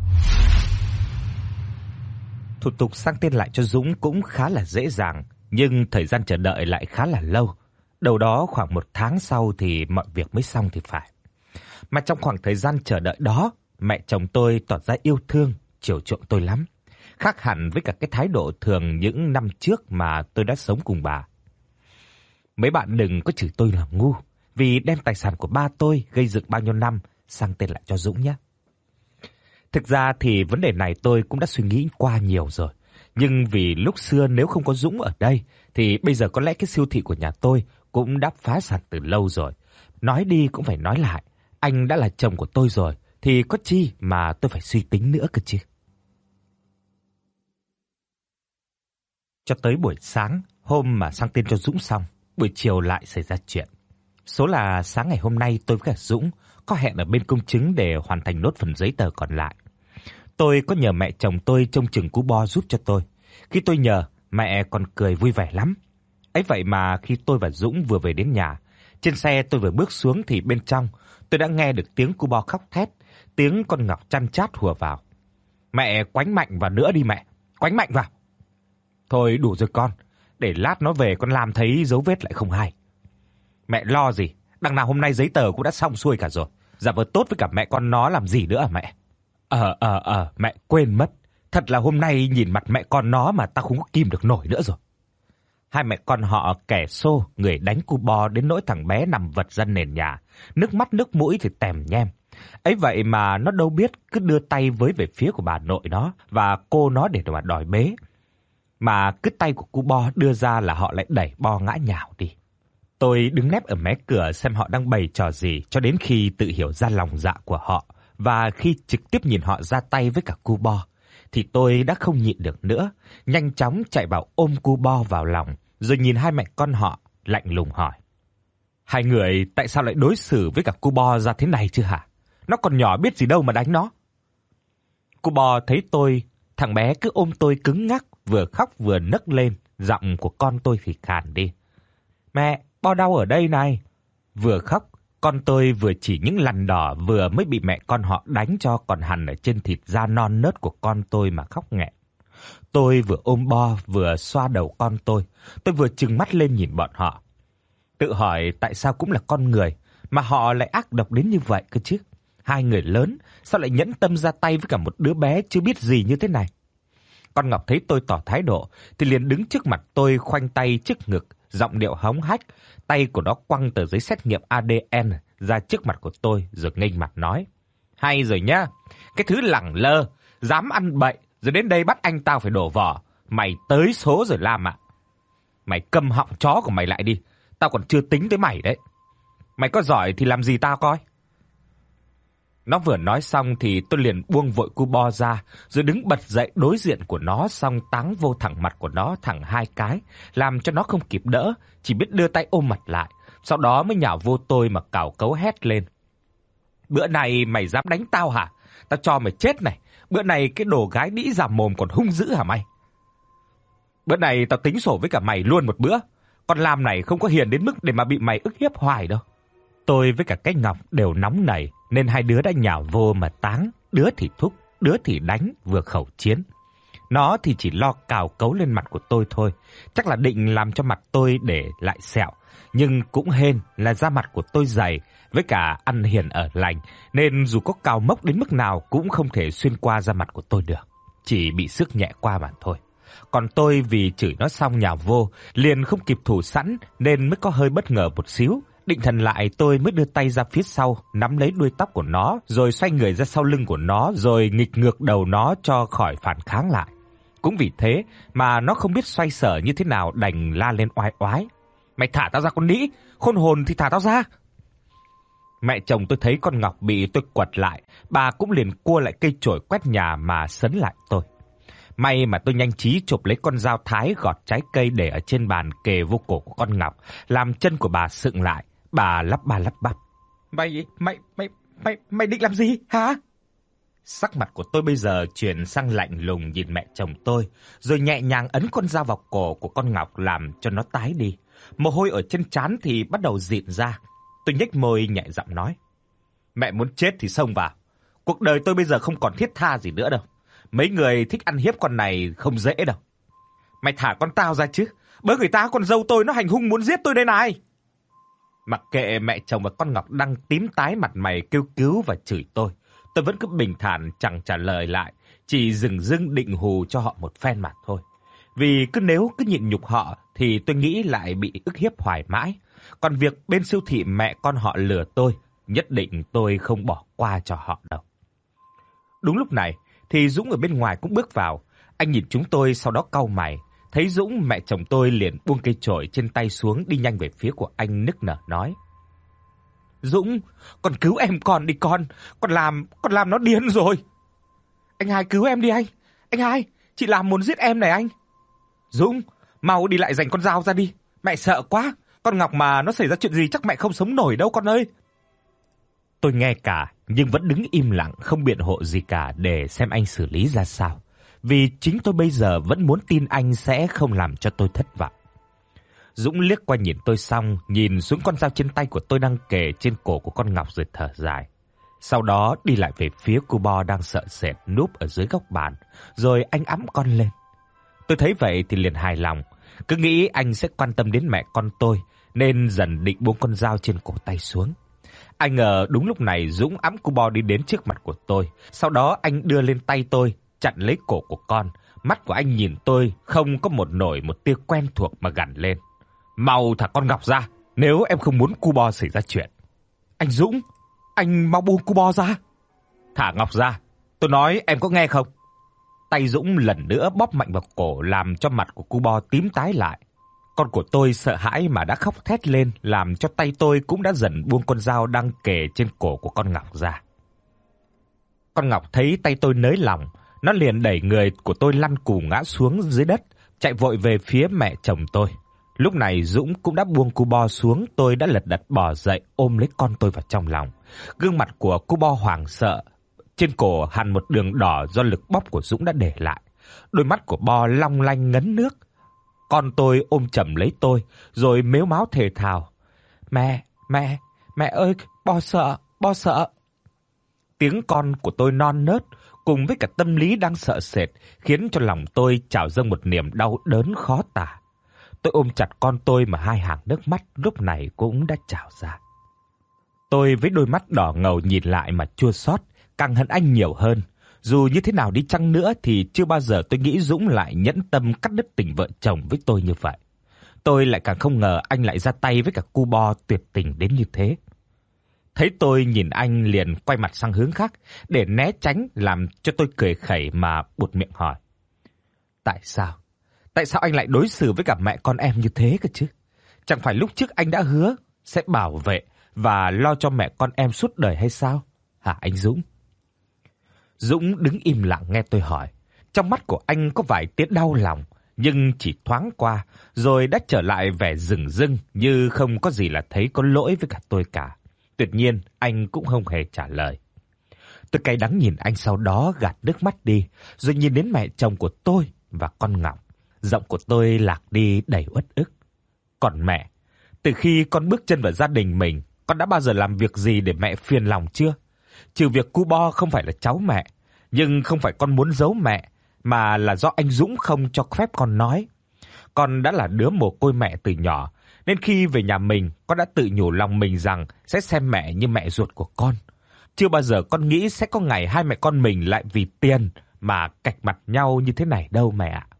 Thủ tục sang tên lại cho Dũng cũng khá là dễ dàng, nhưng thời gian chờ đợi lại khá là lâu. Đâu đó khoảng 1 tháng sau thì mọi việc mới xong thì phải. Mà trong khoảng thời gian chờ đợi đó, mẹ chồng tôi tỏ ra yêu thương, chiều chuộng tôi lắm. Khác hẳn với cả cái thái độ thường những năm trước mà tôi đã sống cùng bà. Mấy bạn đừng có chửi tôi là ngu, vì đem tài sản của ba tôi gây dựng bao nhiêu năm sang tên lại cho Dũng nhé. Thực ra thì vấn đề này tôi cũng đã suy nghĩ qua nhiều rồi. Nhưng vì lúc xưa nếu không có Dũng ở đây thì bây giờ có lẽ cái siêu thị của nhà tôi cũng đã phá sản từ lâu rồi. Nói đi cũng phải nói lại, anh đã là chồng của tôi rồi thì có chi mà tôi phải suy tính nữa cơ chứ. cho tới buổi sáng, hôm mà sang tên cho Dũng xong, buổi chiều lại xảy ra chuyện. Số là sáng ngày hôm nay tôi với cả Dũng có hẹn ở bên công chứng để hoàn thành nốt phần giấy tờ còn lại. Tôi có nhờ mẹ chồng tôi trông chừng cú bo giúp cho tôi. Khi tôi nhờ, mẹ còn cười vui vẻ lắm. Ấy vậy mà khi tôi và Dũng vừa về đến nhà, trên xe tôi vừa bước xuống thì bên trong tôi đã nghe được tiếng cu bo khóc thét, tiếng con Ngọc chăn chát hùa vào. Mẹ quánh mạnh vào nữa đi mẹ, quánh mạnh vào. Thôi đủ rồi con, để lát nó về con làm thấy dấu vết lại không hay. Mẹ lo gì, đằng nào hôm nay giấy tờ cũng đã xong xuôi cả rồi. Giả vờ tốt với cả mẹ con nó làm gì nữa à mẹ? Mẹ quên mất. Thật là hôm nay nhìn mặt mẹ con nó mà tao không có kìm được nổi nữa rồi. Hai mẹ con họ kẻ xô, người đánh cu bo đến nỗi thằng bé nằm vật ra nền nhà, nước mắt nước mũi thì tèm nhem. Ấy vậy mà nó đâu biết cứ đưa tay với về phía của bà nội nó và cô nó để mà đòi bế. Mà cứ tay của cu bo đưa ra là họ lại đẩy bo ngã nhào đi. Tôi đứng nép ở mé cửa xem họ đang bày trò gì cho đến khi tự hiểu ra lòng dạ của họ, và khi trực tiếp nhìn họ ra tay với cả cu bo thì tôi đã không nhịn được nữa, nhanh chóng chạy vào ôm cu bo vào lòng, rồi nhìn hai mẹ con họ lạnh lùng hỏi: Hai người tại sao lại đối xử với cả cu bo ra thế này chứ hả? Nó còn nhỏ biết gì đâu mà đánh nó. Cu bo thấy tôi, thằng bé cứ ôm tôi cứng ngắc, vừa khóc vừa nấc lên, giọng của con tôi thì khàn đi. Mẹ, bo đau ở đây này. Vừa khóc, con tôi vừa chỉ những lằn đỏ vừa mới bị mẹ con họ đánh cho còn hằn ở trên thịt da non nớt của con tôi mà khóc nghẹn. Tôi vừa ôm bo vừa xoa đầu con tôi vừa trừng mắt lên nhìn bọn họ. Tự hỏi tại sao cũng là con người mà họ lại ác độc đến như vậy cơ chứ. Hai người lớn sao lại nhẫn tâm ra tay với cả một đứa bé chưa biết gì như thế này. Con Ngọc thấy tôi tỏ thái độ thì liền đứng trước mặt tôi, khoanh tay trước ngực, giọng điệu hống hách, tay của nó quăng tờ giấy xét nghiệm ADN ra trước mặt của tôi rồi nghênh mặt nói: Hay rồi nhá, cái thứ lẳng lơ, dám ăn bậy, rồi đến đây bắt anh tao phải đổ vỏ. Mày tới số rồi Lam ạ. Mày câm họng chó của mày lại đi, tao còn chưa tính tới mày đấy. Mày có giỏi thì làm gì tao coi. Nó vừa nói xong thì tôi liền buông vội cu bo ra, rồi đứng bật dậy đối diện của nó, xong táng vô thẳng mặt của nó thẳng hai cái, làm cho nó không kịp đỡ, chỉ biết đưa tay ôm mặt lại, sau đó mới nhào vô tôi mà cào cấu hét lên: Bữa này mày dám đánh tao hả? Tao cho mày chết này, bữa này cái đồ gái đĩ già mồm còn hung dữ hả mày? Bữa này tao tính sổ với cả mày luôn một bữa, con Lam này không có hiền đến mức để mà bị mày ức hiếp hoài đâu. Tôi với cả cái Ngọc đều nóng nảy nên hai đứa đã nhào vô mà táng, đứa thì thúc, đứa thì đánh, vừa khẩu chiến. Nó thì chỉ lo cào cấu lên mặt của tôi thôi, chắc là định làm cho mặt tôi để lại sẹo, nhưng cũng hên là da mặt của tôi dày với cả ăn hiền ở lành, nên dù có cào mốc đến mức nào cũng không thể xuyên qua da mặt của tôi được, chỉ bị xước nhẹ qua mà thôi. Còn tôi vì chửi nó xong nhào vô, liền không kịp thủ sẵn nên mới có hơi bất ngờ một xíu. Định thần lại tôi mới đưa tay ra phía sau, nắm lấy đuôi tóc của nó, rồi xoay người ra sau lưng của nó, rồi nghịch ngược đầu nó cho khỏi phản kháng lại. Cũng vì thế mà nó không biết xoay sở như thế nào, đành la lên oai oái: Mày thả tao ra con nĩ, khôn hồn thì thả tao ra. Mẹ chồng tôi thấy con Ngọc bị tôi quật lại, bà cũng liền cua lại cây chổi quét nhà mà sấn lại tôi. May mà tôi nhanh trí chụp lấy con dao thái gọt trái cây để ở trên bàn kề vô cổ của con Ngọc, làm chân của bà sựng lại. Bà lắp ba lắp bắp: Mày định làm gì hả? Sắc mặt của tôi bây giờ chuyển sang lạnh lùng nhìn mẹ chồng tôi, rồi nhẹ nhàng ấn con dao vào cổ của con Ngọc làm cho nó tái đi. Mồ hôi ở trên trán thì bắt đầu rịn ra. Tôi nhếch môi nhẹ giọng nói: Mẹ muốn chết thì xông vào. Cuộc đời tôi bây giờ không còn thiết tha gì nữa đâu. Mấy người thích ăn hiếp con này không dễ đâu. Mày thả con tao ra chứ, bớ người ta con dâu tôi nó hành hung muốn giết tôi đây này. Mặc kệ mẹ chồng và con Ngọc đang tím tái mặt mày kêu cứu và chửi tôi vẫn cứ bình thản chẳng trả lời lại, chỉ dừng dưng định hù cho họ một phen mà thôi. Vì nếu cứ nhịn nhục họ thì tôi nghĩ lại bị ức hiếp hoài mãi. Còn việc bên siêu thị mẹ con họ lừa tôi, nhất định tôi không bỏ qua cho họ đâu. Đúng lúc này thì Dũng ở bên ngoài cũng bước vào. Anh nhìn chúng tôi sau đó cau mày. Thấy Dũng, mẹ chồng tôi liền buông cây chổi trên tay xuống, đi nhanh về phía của anh nức nở nói: Dũng, con cứu em con đi con làm nó điên rồi. Anh hai cứu em đi anh. Anh hai, chị làm muốn giết em này anh. Dũng, mau đi lại giành con dao ra đi. Mẹ sợ quá, con Ngọc mà nó xảy ra chuyện gì chắc mẹ không sống nổi đâu con ơi. Tôi nghe cả nhưng vẫn đứng im lặng không biện hộ gì cả để xem anh xử lý ra sao. Vì chính tôi bây giờ vẫn muốn tin anh sẽ không làm cho tôi thất vọng. Dũng liếc qua nhìn tôi xong, nhìn xuống con dao trên tay của tôi đang kề trên cổ của con Ngọc rồi thở dài. Sau đó đi lại về phía cu Bo đang sợ sệt núp ở dưới góc bàn, rồi anh ẵm con lên. Tôi thấy vậy thì liền hài lòng, cứ nghĩ anh sẽ quan tâm đến mẹ con tôi, nên dần định buông con dao trên cổ tay xuống. Ai ngờ đúng lúc này Dũng ẵm cu Bo đi đến trước mặt của tôi, sau đó anh đưa lên tay tôi, chặn lấy cổ của con. Mắt của anh nhìn tôi không có một tia quen thuộc mà gằn lên. Mau thả con Ngọc ra, nếu em không muốn cu Bo xảy ra chuyện. Anh Dũng, anh mau buông cu Bo ra. Thả Ngọc ra, tôi nói em có nghe không? Tay Dũng lần nữa bóp mạnh vào cổ làm cho mặt của cu Bo tím tái lại. Con của tôi sợ hãi mà đã khóc thét lên, làm cho tay tôi cũng đã dần buông con dao đang kề trên cổ của con Ngọc ra. Con Ngọc thấy tay tôi nới lỏng, nó liền đẩy người của tôi lăn cù ngã xuống dưới đất, chạy vội về phía mẹ chồng tôi. Lúc này Dũng cũng đã buông cu Bo xuống, tôi đã lật đật bò dậy ôm lấy con tôi vào trong lòng. Gương mặt của cu Bo hoảng sợ, trên cổ hằn một đường đỏ do lực bóp của Dũng đã để lại. Đôi mắt của Bo long lanh ngấn nước. Con tôi ôm chầm lấy tôi, rồi mếu máo thề thào. Mẹ ơi, Bo sợ. Tiếng con của tôi non nớt, cùng với cả tâm lý đang sợ sệt, khiến cho lòng tôi trào dâng một niềm đau đớn khó tả. Tôi ôm chặt con tôi mà hai hàng nước mắt lúc này cũng đã trào ra. Tôi với đôi mắt đỏ ngầu nhìn lại mà chua xót, càng hận anh nhiều hơn. Dù như thế nào đi chăng nữa thì chưa bao giờ tôi nghĩ Dũng lại nhẫn tâm cắt đứt tình vợ chồng với tôi như vậy. Tôi lại càng không ngờ anh lại ra tay với cả cu Bo tuyệt tình đến như thế. Thấy tôi nhìn anh liền quay mặt sang hướng khác để né tránh, làm cho tôi cười khẩy mà buột miệng hỏi. Tại sao anh lại đối xử với cả mẹ con em như thế cơ chứ? Chẳng phải lúc trước anh đã hứa sẽ bảo vệ và lo cho mẹ con em suốt đời hay sao? Hả anh Dũng? Dũng đứng im lặng nghe tôi hỏi. Trong mắt của anh có vài tia đau lòng, nhưng chỉ thoáng qua, rồi đã trở lại vẻ rừng rưng như không có gì là thấy có lỗi với cả tôi cả. Tuyệt nhiên, anh cũng không hề trả lời. Tôi cay đắng nhìn anh, sau đó gạt nước mắt đi, rồi nhìn đến mẹ chồng của tôi và con Ngọc. Giọng của tôi lạc đi đầy uất ức. Còn mẹ, từ khi con bước chân vào gia đình mình, con đã bao giờ làm việc gì để mẹ phiền lòng chưa? Trừ việc cu Bo không phải là cháu mẹ, nhưng không phải con muốn giấu mẹ, mà là do anh Dũng không cho phép con nói. Con đã là đứa mồ côi mẹ từ nhỏ, nên khi về nhà mình, con đã tự nhủ lòng mình rằng sẽ xem mẹ như mẹ ruột của con. Chưa bao giờ con nghĩ sẽ có ngày hai mẹ con mình lại vì tiền mà cạch mặt nhau như thế này đâu mẹ ạ.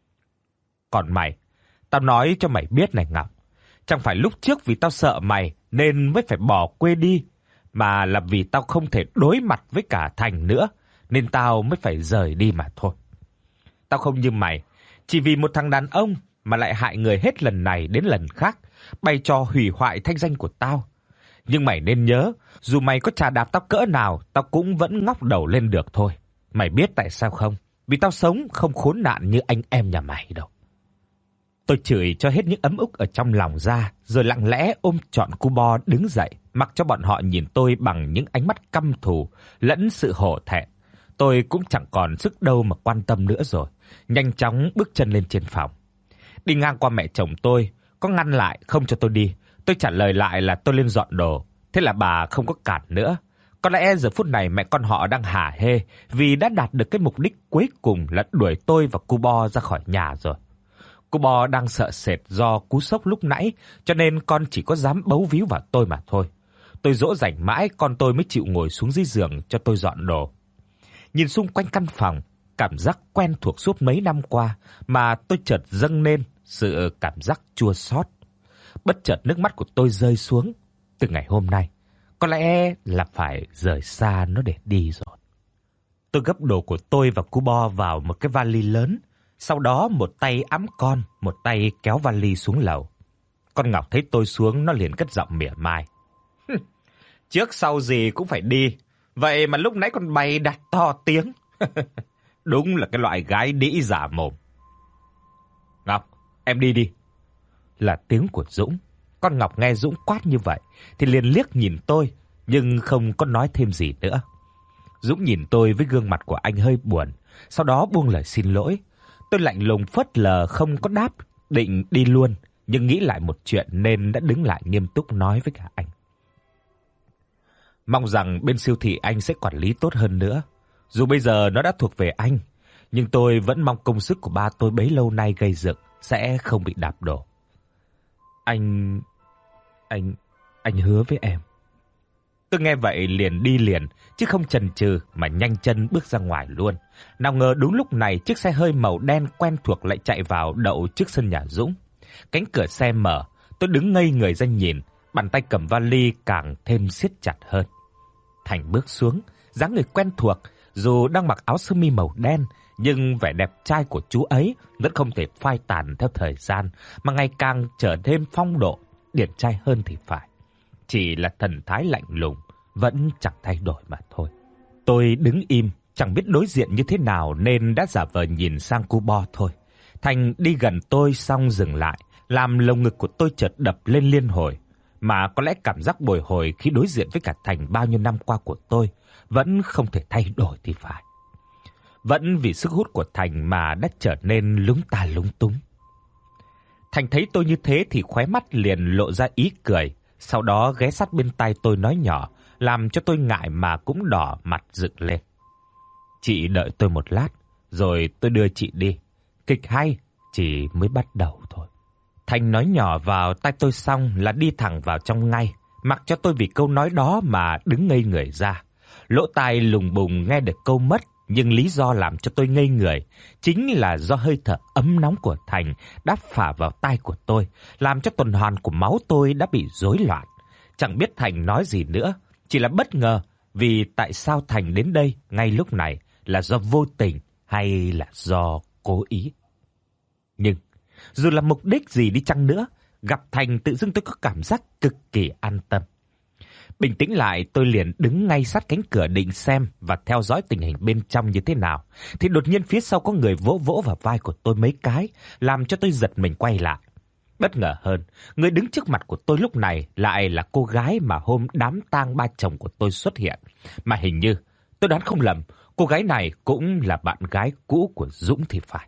Còn mày, tao nói cho mày biết này Ngọc, chẳng phải lúc trước vì tao sợ mày nên mới phải bỏ quê đi, mà là vì tao không thể đối mặt với cả Thành nữa, nên tao mới phải rời đi mà thôi. Tao không như mày, chỉ vì một thằng đàn ông mà lại hại người hết lần này đến lần khác, bày trò hủy hoại thanh danh của tao. Nhưng mày nên nhớ, dù mày có chà đạp tao cỡ nào, tao cũng vẫn ngóc đầu lên được thôi. Mày biết tại sao không? Vì tao sống không khốn nạn như anh em nhà mày đâu. Tôi chửi cho hết những ấm ức ở trong lòng ra, rồi lặng lẽ ôm trọn cu Bo đứng dậy, mặc cho bọn họ nhìn tôi bằng những ánh mắt căm thù lẫn sự hổ thẹn. Tôi cũng chẳng còn sức đâu mà quan tâm nữa rồi, nhanh chóng bước chân lên trên phòng. Đi ngang qua mẹ chồng tôi, có ngăn lại không cho tôi đi. Tôi trả lời lại là tôi lên dọn đồ, thế là bà không có cản nữa. Có lẽ giờ phút này mẹ con họ đang hả hê vì đã đạt được cái mục đích cuối cùng là đuổi tôi và cu Bo ra khỏi nhà rồi. Cu Bo đang sợ sệt do cú sốc lúc nãy, cho nên con chỉ có dám bấu víu vào tôi mà thôi. Tôi dỗ dành mãi con tôi mới chịu ngồi xuống dưới giường cho tôi dọn đồ. Nhìn xung quanh căn phòng, cảm giác quen thuộc suốt mấy năm qua mà tôi chợt dâng lên sự cảm giác chua xót. Bất chợt nước mắt của tôi rơi xuống. Từ ngày hôm nay, có lẽ là phải rời xa nó để đi rồi. Tôi gấp đồ của tôi và cu Bo vào một cái vali lớn, sau đó một tay ẵm con, một tay kéo vali xuống lầu. Con Ngọc thấy tôi xuống, nó liền cất giọng mỉa mai. Trước sau gì cũng phải đi, vậy mà lúc nãy con bày đặt to tiếng. Đúng là cái loại gái đĩ giả mồm. Ngọc, Em đi đi. Là tiếng của Dũng. Con Ngọc nghe Dũng quát như vậy thì liền liếc nhìn tôi nhưng không có nói thêm gì nữa. Dũng nhìn tôi với gương mặt của anh hơi buồn, sau đó buông lời xin lỗi. Tôi lạnh lùng phớt lờ không có đáp, định đi luôn, nhưng nghĩ lại một chuyện nên đã đứng lại nghiêm túc nói với cả anh. Mong rằng bên siêu thị anh sẽ quản lý tốt hơn nữa. Dù bây giờ nó đã thuộc về anh, nhưng tôi vẫn mong công sức của ba tôi bấy lâu nay gây dựng sẽ không bị đạp đổ. Anh hứa với em. Tôi nghe vậy liền đi liền, chứ không chần chừ mà nhanh chân bước ra ngoài luôn. Nào ngờ đúng lúc này chiếc xe hơi màu đen quen thuộc lại chạy vào đậu trước sân nhà Dũng. Cánh cửa xe mở, tôi đứng ngây người ra nhìn, bàn tay cầm vali càng thêm siết chặt hơn. Thành bước xuống, dáng người quen thuộc, dù đang mặc áo sơ mi màu đen, nhưng vẻ đẹp trai của chú ấy vẫn không thể phai tàn theo thời gian, mà ngày càng trở thêm phong độ, điển trai hơn thì phải. Chỉ là thần thái lạnh lùng vẫn chẳng thay đổi mà thôi. Tôi đứng im, chẳng biết đối diện như thế nào nên đã giả vờ nhìn sang cu bo thôi. Thành đi gần tôi xong dừng lại, làm lồng ngực của tôi chợt đập lên liên hồi. Mà có lẽ cảm giác bồi hồi khi đối diện với cả Thành bao nhiêu năm qua của tôi vẫn không thể thay đổi thì phải. Vẫn vì sức hút của Thành mà đã trở nên lúng ta lúng túng. Thành thấy tôi như thế thì khóe mắt liền lộ ra ý cười, sau đó ghé sát bên tai tôi nói nhỏ, làm cho tôi ngại mà cũng đỏ mặt dựng lên. Chị đợi tôi một lát, rồi tôi đưa chị đi. Kịch hay chỉ mới bắt đầu thôi. Thành nói nhỏ vào tai tôi xong là đi thẳng vào trong ngay, mặc cho tôi vì câu nói đó mà đứng ngây người ra. Lỗ tai lùng bùng nghe được câu mất, nhưng lý do làm cho tôi ngây người chính là do hơi thở ấm nóng của Thành đã phả vào tai của tôi, làm cho tuần hoàn của máu tôi đã bị rối loạn. Chẳng biết Thành nói gì nữa, chỉ là bất ngờ vì tại sao Thành đến đây ngay lúc này, là do vô tình hay là do cố ý. Nhưng dù là mục đích gì đi chăng nữa, gặp Thành tự dưng tôi có cảm giác cực kỳ an tâm. Bình tĩnh lại, tôi liền đứng ngay sát cánh cửa định xem và theo dõi tình hình bên trong như thế nào. Thì đột nhiên phía sau có người vỗ vỗ vào vai của tôi mấy cái, làm cho tôi giật mình quay lại. Bất ngờ hơn, người đứng trước mặt của tôi lúc này lại là cô gái mà hôm đám tang ba chồng của tôi xuất hiện. Mà hình như, tôi đoán không lầm, cô gái này cũng là bạn gái cũ của Dũng thì phải.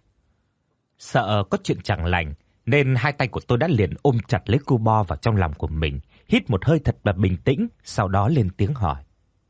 Sợ có chuyện chẳng lành, nên hai tay của tôi đã liền ôm chặt lấy cu bo vào trong lòng của mình, hít một hơi thật là bình tĩnh, sau đó lên tiếng hỏi.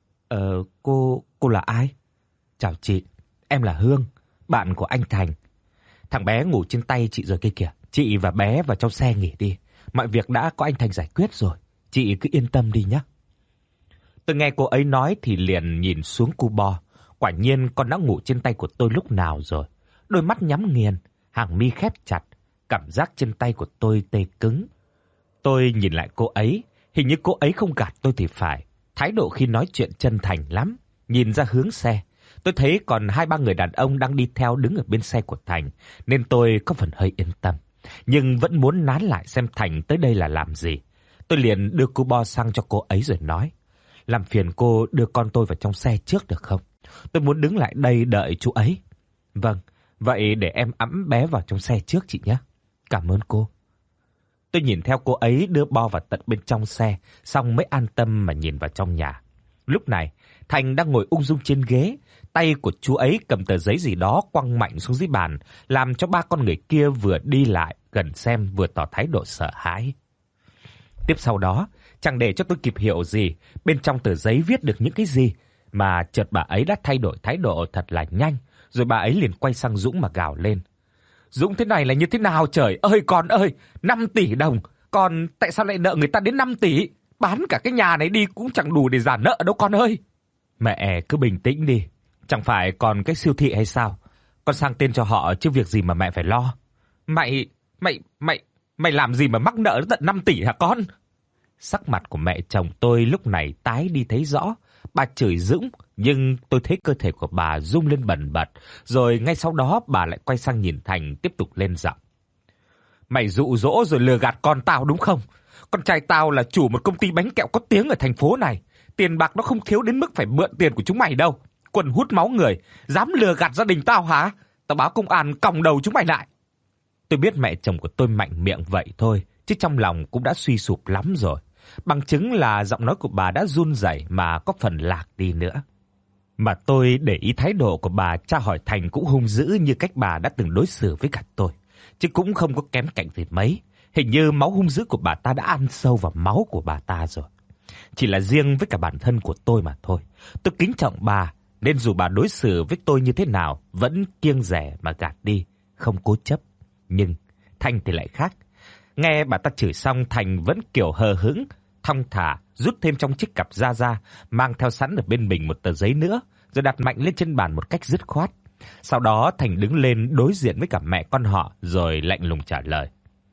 Cô là ai? Chào chị, em là Hương, bạn của anh Thành. Thằng bé ngủ trên tay chị rồi kia kìa, chị và bé vào trong xe nghỉ đi, mọi việc đã có anh Thành giải quyết rồi, chị cứ yên tâm đi nhé. Tôi nghe cô ấy nói thì liền nhìn xuống cu bo, quả nhiên con đã ngủ trên tay của tôi lúc nào rồi, đôi mắt nhắm nghiền, hàng mi khép chặt, cảm giác trên tay của tôi tê cứng. Tôi nhìn lại cô ấy, hình như cô ấy không gạt tôi thì phải. Thái độ khi nói chuyện chân thành lắm. Nhìn ra hướng xe, tôi thấy còn 2-3 người đàn ông đang đi theo đứng ở bên xe của Thành, nên tôi có phần hơi yên tâm. Nhưng vẫn muốn nán lại xem Thành tới đây là làm gì. Tôi liền đưa cu bo sang cho cô ấy rồi nói. Làm phiền cô đưa con tôi vào trong xe trước được không? Tôi muốn đứng lại đây đợi chú ấy. Vâng, vậy để em ẵm bé vào trong xe trước chị nhé. Cảm ơn cô. Tôi nhìn theo cô ấy đưa bo vào tận bên trong xe, xong mới an tâm mà nhìn vào trong nhà. Lúc này, Thành đang ngồi ung dung trên ghế, tay của chú ấy cầm tờ giấy gì đó quăng mạnh xuống dưới bàn, làm cho ba con người kia vừa đi lại gần xem vừa tỏ thái độ sợ hãi. Tiếp sau đó, chẳng để cho tôi kịp hiểu gì, bên trong tờ giấy viết được những cái gì, mà chợt bà ấy đã thay đổi thái độ thật là nhanh, rồi bà ấy liền quay sang Dũng mà gào lên. Dũng, thế này là như thế nào trời ơi con ơi, 5 tỷ đồng, con tại sao lại nợ người ta đến 5 tỷ? Bán cả cái nhà này đi cũng chẳng đủ để trả nợ đâu con ơi. Mẹ cứ bình tĩnh đi, chẳng phải còn cái siêu thị hay sao? Con sang tên cho họ chứ việc gì mà mẹ phải lo. Mày làm gì mà mắc nợ đến tận 5 tỷ hả con? Sắc mặt của mẹ chồng tôi lúc này tái đi thấy rõ. Bà chửi Dũng, nhưng tôi thấy cơ thể của bà rung lên bần bật, rồi ngay sau đó bà lại quay sang nhìn Thành tiếp tục lên giọng. Mày dụ dỗ rồi lừa gạt con tao đúng không? Con trai tao là chủ một công ty bánh kẹo có tiếng ở thành phố này. Tiền bạc nó không thiếu đến mức phải mượn tiền của chúng mày đâu. Quần hút máu người, dám lừa gạt gia đình tao hả? Tao báo công an còng đầu chúng mày lại. Tôi biết mẹ chồng của tôi mạnh miệng vậy thôi, chứ trong lòng cũng đã suy sụp lắm rồi. Bằng chứng là giọng nói của bà đã run rẩy mà có phần lạc đi nữa. Mà tôi để ý thái độ của bà tra hỏi Thành cũng hung dữ như cách bà đã từng đối xử với cả tôi, chứ cũng không có kém cạnh gì mấy. Hình như máu hung dữ của bà ta đã ăn sâu vào máu của bà ta rồi. Chỉ là riêng với cả bản thân của tôi mà thôi. Tôi kính trọng bà, nên dù bà đối xử với tôi như thế nào, vẫn kiêng dè mà gạt đi, không cố chấp. Nhưng Thành thì lại khác. Nghe bà ta chửi xong, Thành vẫn kiểu hờ hững, thong thả, rút thêm trong chiếc cặp da, mang theo sẵn ở bên mình một tờ giấy nữa, rồi đặt mạnh lên trên bàn một cách dứt khoát. Sau đó Thành đứng lên đối diện với cả mẹ con họ, rồi lạnh lùng trả lời.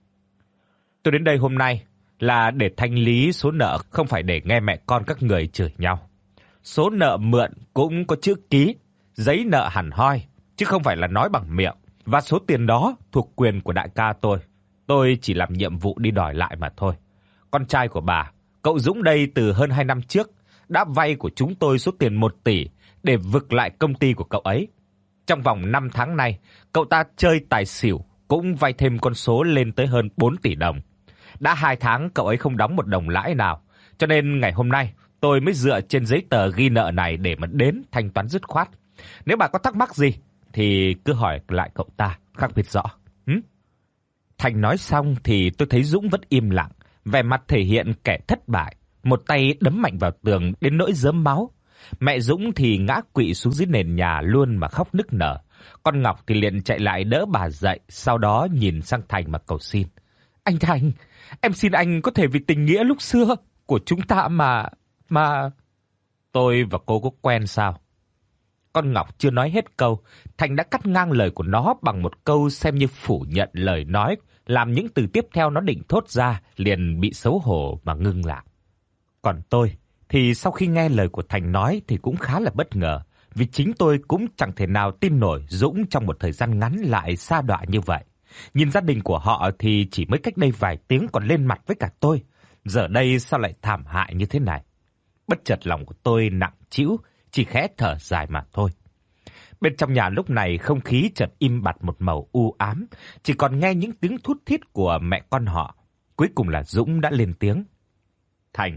Tôi đến đây hôm nay là để thanh lý số nợ, không phải để nghe mẹ con các người chửi nhau. Số nợ mượn cũng có chữ ký, giấy nợ hẳn hoi, chứ không phải là nói bằng miệng. Và số tiền đó thuộc quyền của đại ca tôi. Tôi chỉ làm nhiệm vụ đi đòi lại mà thôi. Con trai của bà, cậu Dũng đây, từ hơn 2 năm trước đã vay của chúng tôi số tiền 1 tỷ để vực lại công ty của cậu ấy. Trong vòng 5 tháng này, cậu ta chơi tài xỉu cũng vay thêm con số lên tới hơn 4 tỷ đồng. Đã 2 tháng cậu ấy không đóng một đồng lãi nào, cho nên ngày hôm nay tôi mới dựa trên giấy tờ ghi nợ này để mà đến thanh toán dứt khoát. Nếu bà có thắc mắc gì thì cứ hỏi lại cậu ta, khắc biết rõ. Thành nói xong thì tôi thấy Dũng vẫn im lặng, vẻ mặt thể hiện kẻ thất bại, một tay đấm mạnh vào tường đến nỗi rớm máu. Mẹ Dũng thì ngã quỵ xuống dưới nền nhà luôn mà khóc nức nở. Con Ngọc thì liền chạy lại đỡ bà dậy, sau đó nhìn sang Thành mà cầu xin. Anh Thành, em xin anh có thể vì tình nghĩa lúc xưa của chúng ta mà... Tôi và cô có quen sao? Con Ngọc chưa nói hết câu, Thành đã cắt ngang lời của nó bằng một câu xem như phủ nhận lời nói, làm những từ tiếp theo nó định thốt ra liền bị xấu hổ mà ngưng lại. Còn tôi thì sau khi nghe lời của Thành nói thì cũng khá là bất ngờ, vì chính tôi cũng chẳng thể nào tin nổi Dũng trong một thời gian ngắn lại sa đọa như vậy. Nhìn gia đình của họ thì chỉ mới cách đây vài tiếng còn lên mặt với cả tôi, giờ đây sao lại thảm hại như thế này? Bất chợt lòng của tôi nặng trĩu, chỉ khẽ thở dài mà thôi. Bên trong nhà lúc này không khí chợt im bặt một màu u ám, chỉ còn nghe những tiếng thút thít của mẹ con họ. Cuối cùng là Dũng đã lên tiếng. Thành,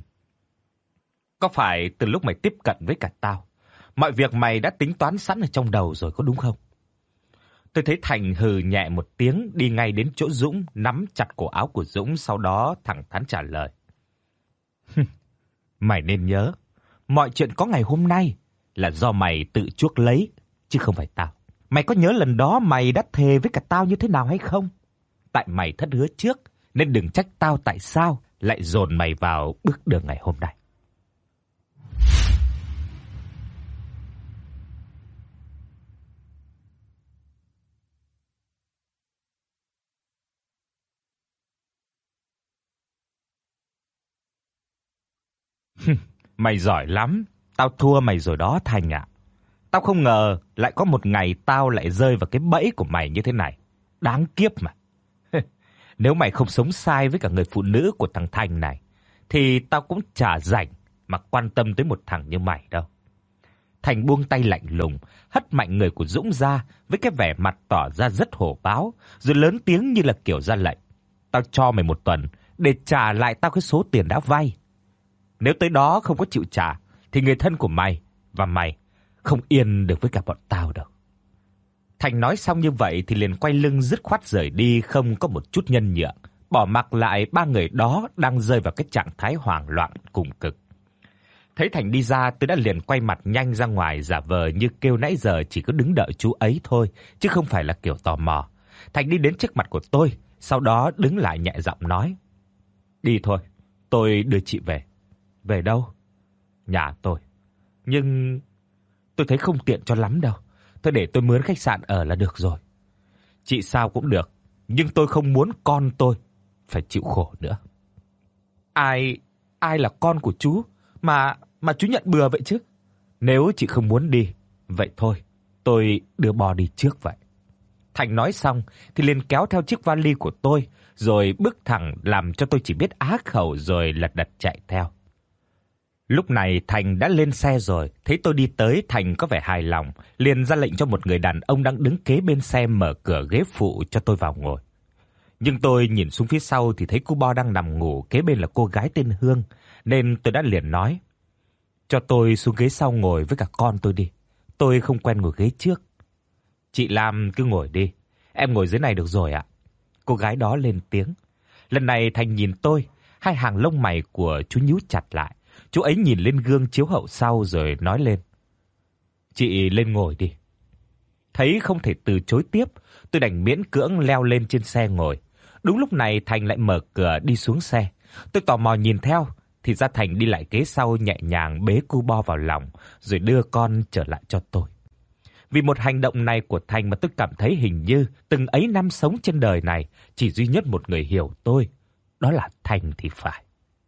có phải từ lúc mày tiếp cận với cả tao, mọi việc mày đã tính toán sẵn ở trong đầu rồi có đúng không? Tôi thấy Thành hừ nhẹ một tiếng, đi ngay đến chỗ Dũng, nắm chặt cổ áo của Dũng, sau đó thẳng thắn trả lời. Mày nên nhớ, mọi chuyện có ngày hôm nay là do mày tự chuốc lấy, chứ không phải tao. Mày có nhớ lần đó mày đã thề với cả tao như thế nào hay không? Tại mày thất hứa trước, nên đừng trách tao tại sao lại dồn mày vào bước đường ngày hôm nay. Mày giỏi lắm, tao thua mày rồi đó Thành ạ. Tao không ngờ lại có một ngày tao lại rơi vào cái bẫy của mày như thế này. Đáng kiếp mà. Nếu mày không sống sai với cả người phụ nữ của thằng Thành này, thì tao cũng chả rảnh mà quan tâm tới một thằng như mày đâu. Thành buông tay lạnh lùng, hất mạnh người của Dũng ra với cái vẻ mặt tỏ ra rất hổ báo, rồi lớn tiếng như là kiểu ra lệnh. Tao cho mày 1 tuần để trả lại tao cái số tiền đã vay. Nếu tới đó không có chịu trả, thì người thân của mày và mày không yên được với cả bọn tao đâu. Thành nói xong như vậy thì liền quay lưng dứt khoát rời đi, không có một chút nhân nhượng, bỏ mặc lại 3 người đó đang rơi vào cái trạng thái hoảng loạn cùng cực. Thấy Thành đi ra, tôi đã liền quay mặt nhanh ra ngoài, giả vờ như kêu nãy giờ chỉ có đứng đợi chú ấy thôi, chứ không phải là kiểu tò mò. Thành đi đến trước mặt của tôi, sau đó đứng lại nhẹ giọng nói. Đi thôi, tôi đưa chị về. Về đâu? Nhà tôi. Nhưng tôi thấy không tiện cho lắm đâu. Thôi để tôi mướn khách sạn ở là được rồi. Chị sao cũng được, nhưng tôi không muốn con tôi phải chịu khổ nữa. Ai là con của chú mà chú nhận bừa vậy chứ? Nếu chị không muốn đi, vậy thôi, tôi đưa bò đi trước vậy. Thành nói xong thì liền kéo theo chiếc vali của tôi, rồi bước thẳng làm cho tôi chỉ biết á khẩu rồi lật đật chạy theo. Lúc này Thành đã lên xe rồi, thấy tôi đi tới, Thành có vẻ hài lòng, liền ra lệnh cho một người đàn ông đang đứng kế bên xe mở cửa ghế phụ cho tôi vào ngồi. Nhưng tôi nhìn xuống phía sau thì thấy cô Bo đang nằm ngủ kế bên là cô gái tên Hương, nên tôi đã liền nói: "Cho tôi xuống ghế sau ngồi với cả con tôi đi. Tôi không quen ngồi ghế trước." "Chị Lam cứ ngồi đi, em ngồi dưới này được rồi ạ." Cô gái đó lên tiếng. Lần này Thành nhìn tôi, hai hàng lông mày của chú nhíu chặt lại. Chú ấy nhìn lên gương chiếu hậu sau rồi nói lên: "Chị lên ngồi đi." Thấy không thể từ chối tiếp, tôi đành miễn cưỡng leo lên trên xe ngồi. Đúng lúc này Thành lại mở cửa đi xuống xe. Tôi tò mò nhìn theo, thì ra Thành đi lại ghế sau nhẹ nhàng bế cu Bo vào lòng rồi đưa con trở lại cho tôi. Vì một hành động này của Thành mà tôi cảm thấy hình như từng ấy năm sống trên đời này chỉ duy nhất một người hiểu tôi, đó là Thành thì phải.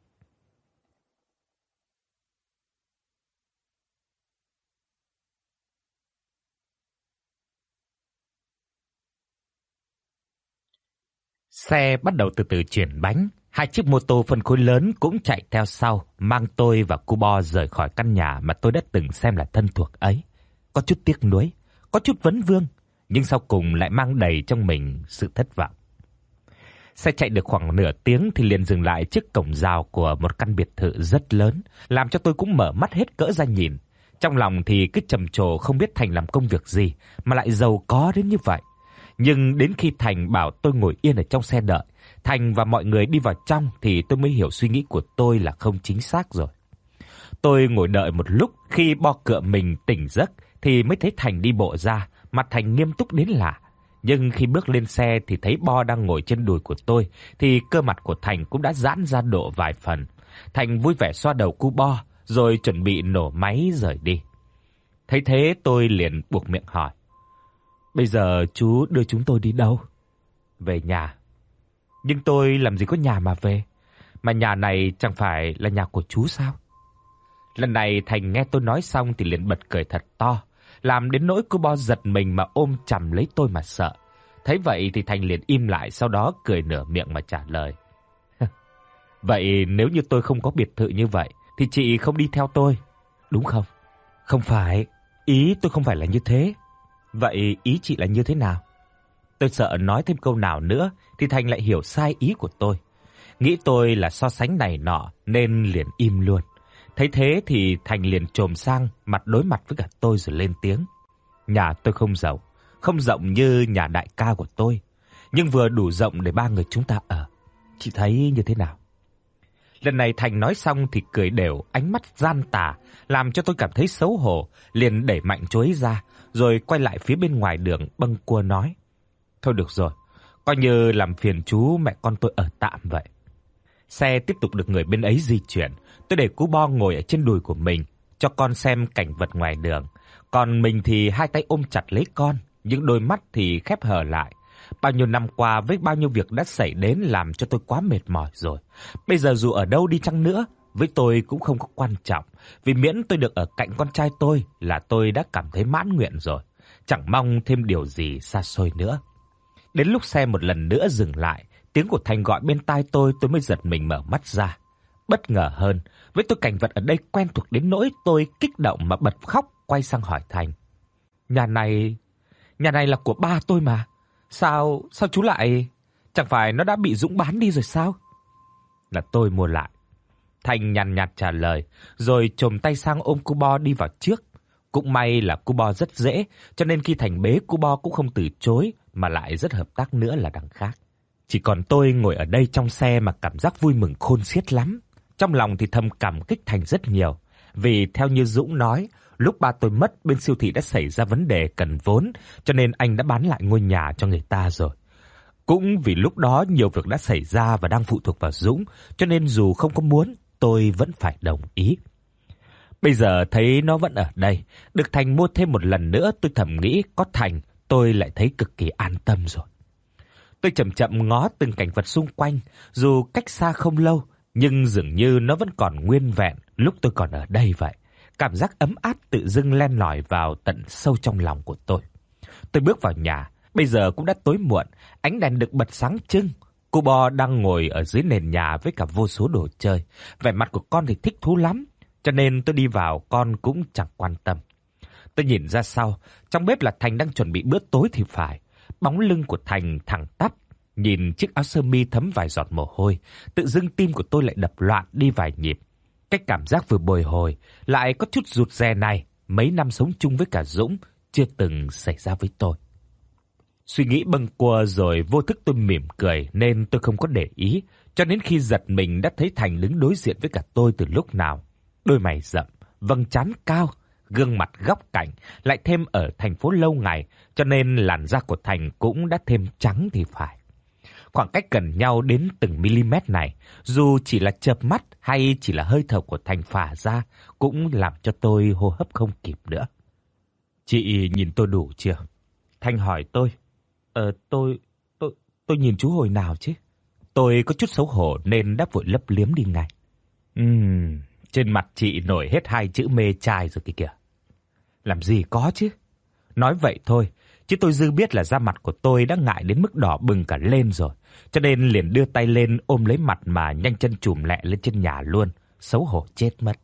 Xe bắt đầu từ từ chuyển bánh, hai chiếc mô tô phân khối lớn cũng chạy theo sau, mang tôi và cu Bo rời khỏi căn nhà mà tôi đã từng xem là thân thuộc ấy. Có chút tiếc nuối, có chút vấn vương, nhưng sau cùng lại mang đầy trong mình sự thất vọng. Xe chạy được khoảng nửa tiếng thì liền dừng lại trước cổng rào của một căn biệt thự rất lớn, làm cho tôi cũng mở mắt hết cỡ ra nhìn. Trong lòng thì cứ trầm trồ không biết Thành làm công việc gì mà lại giàu có đến như vậy. Nhưng đến khi Thành bảo tôi ngồi yên ở trong xe đợi, Thành và mọi người đi vào trong thì tôi mới hiểu suy nghĩ của tôi là không chính xác rồi. Tôi ngồi đợi một lúc, khi Bo cựa mình tỉnh giấc thì mới thấy Thành đi bộ ra, mặt Thành nghiêm túc đến lạ. Nhưng khi bước lên xe thì thấy Bo đang ngồi trên đùi của tôi, thì cơ mặt của Thành cũng đã giãn ra độ vài phần. Thành vui vẻ xoa đầu cu Bo, rồi chuẩn bị nổ máy rời đi. Thấy thế tôi liền buộc miệng hỏi: "Bây giờ chú đưa chúng tôi đi đâu?" "Về nhà." "Nhưng tôi làm gì có nhà mà về, mà nhà này chẳng phải là nhà của chú sao?" Lần này Thành nghe tôi nói xong thì liền bật cười thật to, làm đến nỗi cô Bo giật mình mà ôm chầm lấy tôi mà sợ. Thấy vậy thì Thành liền im lại, sau đó cười nửa miệng mà trả lời: "Vậy nếu như tôi không có biệt thự như vậy thì chị không đi theo tôi, đúng không?" "Không phải, ý tôi không phải là như thế." "Vậy ý chị là như thế nào?" Tôi sợ nói thêm câu nào nữa thì Thành lại hiểu sai ý của tôi. Nghĩ tôi là so sánh này nọ nên liền im luôn. Thấy thế thì Thành liền chồm sang mặt đối mặt với cả tôi rồi lên tiếng: "Nhà tôi không rộng như nhà đại ca của tôi, nhưng vừa đủ rộng để ba người chúng ta ở. Chị thấy như thế nào?" Lần này Thành nói xong thì cười đều, ánh mắt gian tà, làm cho tôi cảm thấy xấu hổ, liền đẩy mạnh chú ấy ra, rồi quay lại phía bên ngoài đường bâng quơ nói: "Thôi được rồi, coi như làm phiền chú mẹ con tôi ở tạm vậy." Xe tiếp tục được người bên ấy di chuyển, tôi để cu Bo ngồi ở trên đùi của mình, cho con xem cảnh vật ngoài đường. Còn mình thì hai tay ôm chặt lấy con, những đôi mắt thì khép hờ lại. Bao nhiêu năm qua với bao nhiêu việc đã xảy đến làm cho tôi quá mệt mỏi rồi. Bây giờ dù ở đâu đi chăng nữa, với tôi cũng không có quan trọng, vì miễn tôi được ở cạnh con trai tôi là tôi đã cảm thấy mãn nguyện rồi, chẳng mong thêm điều gì xa xôi nữa. Đến lúc xe một lần nữa dừng lại, tiếng của Thành gọi bên tai tôi mới giật mình mở mắt ra. Bất ngờ hơn, với tôi cảnh vật ở đây quen thuộc đến nỗi tôi kích động mà bật khóc, quay sang hỏi Thành: Nhà này là của ba tôi mà. Sao chú lại... Chẳng phải nó đã bị Dũng bán đi rồi sao?" "Là tôi mua lại." Thành nhàn nhạt trả lời, rồi chồm tay sang ôm cu Bo đi vào trước. Cũng may là cu Bo rất dễ, cho nên khi Thành bế cu Bo cũng không từ chối, mà lại rất hợp tác nữa là đằng khác. Chỉ còn tôi ngồi ở đây trong xe mà cảm giác vui mừng khôn xiết lắm. Trong lòng thì thầm cảm kích Thành rất nhiều, vì theo như Dũng nói, lúc ba tôi mất bên siêu thị đã xảy ra vấn đề cần vốn, cho nên anh đã bán lại ngôi nhà cho người ta rồi. Cũng vì lúc đó nhiều việc đã xảy ra và đang phụ thuộc vào Dũng, cho nên dù không có muốn, tôi vẫn phải đồng ý. Bây giờ thấy nó vẫn ở đây, được Thành mua thêm một lần nữa, tôi thầm nghĩ có Thành, tôi lại thấy cực kỳ an tâm rồi. Tôi chậm chậm ngó từng cảnh vật xung quanh, dù cách xa không lâu, nhưng dường như nó vẫn còn nguyên vẹn lúc tôi còn ở đây vậy. Cảm giác ấm áp tự dưng len lỏi vào tận sâu trong lòng của tôi. Tôi bước vào nhà, bây giờ cũng đã tối muộn, ánh đèn được bật sáng trưng. Cô Bo đang ngồi ở dưới nền nhà với cả vô số đồ chơi. Vẻ mặt của con thì thích thú lắm, cho nên tôi đi vào con cũng chẳng quan tâm. Tôi nhìn ra sau, trong bếp là Thành đang chuẩn bị bữa tối thì phải. Bóng lưng của Thành thẳng tắp, Nhìn chiếc áo sơ mi thấm vài giọt mồ hôi, tự dưng tim của tôi lại đập loạn đi vài nhịp. Cái cảm giác vừa bồi hồi lại có chút rụt rè này, mấy năm sống chung với cả Dũng chưa từng xảy ra với tôi. Suy nghĩ bâng quơ rồi vô thức tôi mỉm cười nên tôi không có để ý, cho đến khi giật mình đã thấy Thành đứng đối diện với cả tôi từ lúc nào. Đôi mày rậm, vầng trán cao, gương mặt góc cạnh, lại thêm ở thành phố lâu ngày, cho nên làn da của Thành cũng đã thêm trắng thì phải. Khoảng cách gần nhau đến từng mm này, dù chỉ là chợp mắt hay chỉ là hơi thở của Thành phả ra, cũng làm cho tôi hô hấp không kịp nữa. Chị nhìn tôi đủ chưa? Thành hỏi tôi. Tôi nhìn chú hồi nào chứ? Tôi có chút xấu hổ nên đáp vội lấp liếm đi ngay. Trên mặt chị nổi hết hai chữ mê trai rồi kìa. Làm gì có chứ. Nói vậy thôi, chứ tôi dư biết là da mặt của tôi đã ngại đến mức đỏ bừng cả lên rồi, cho nên liền đưa tay lên ôm lấy mặt mà nhanh chân chùm lẹ lên trên nhà luôn, xấu hổ chết mất.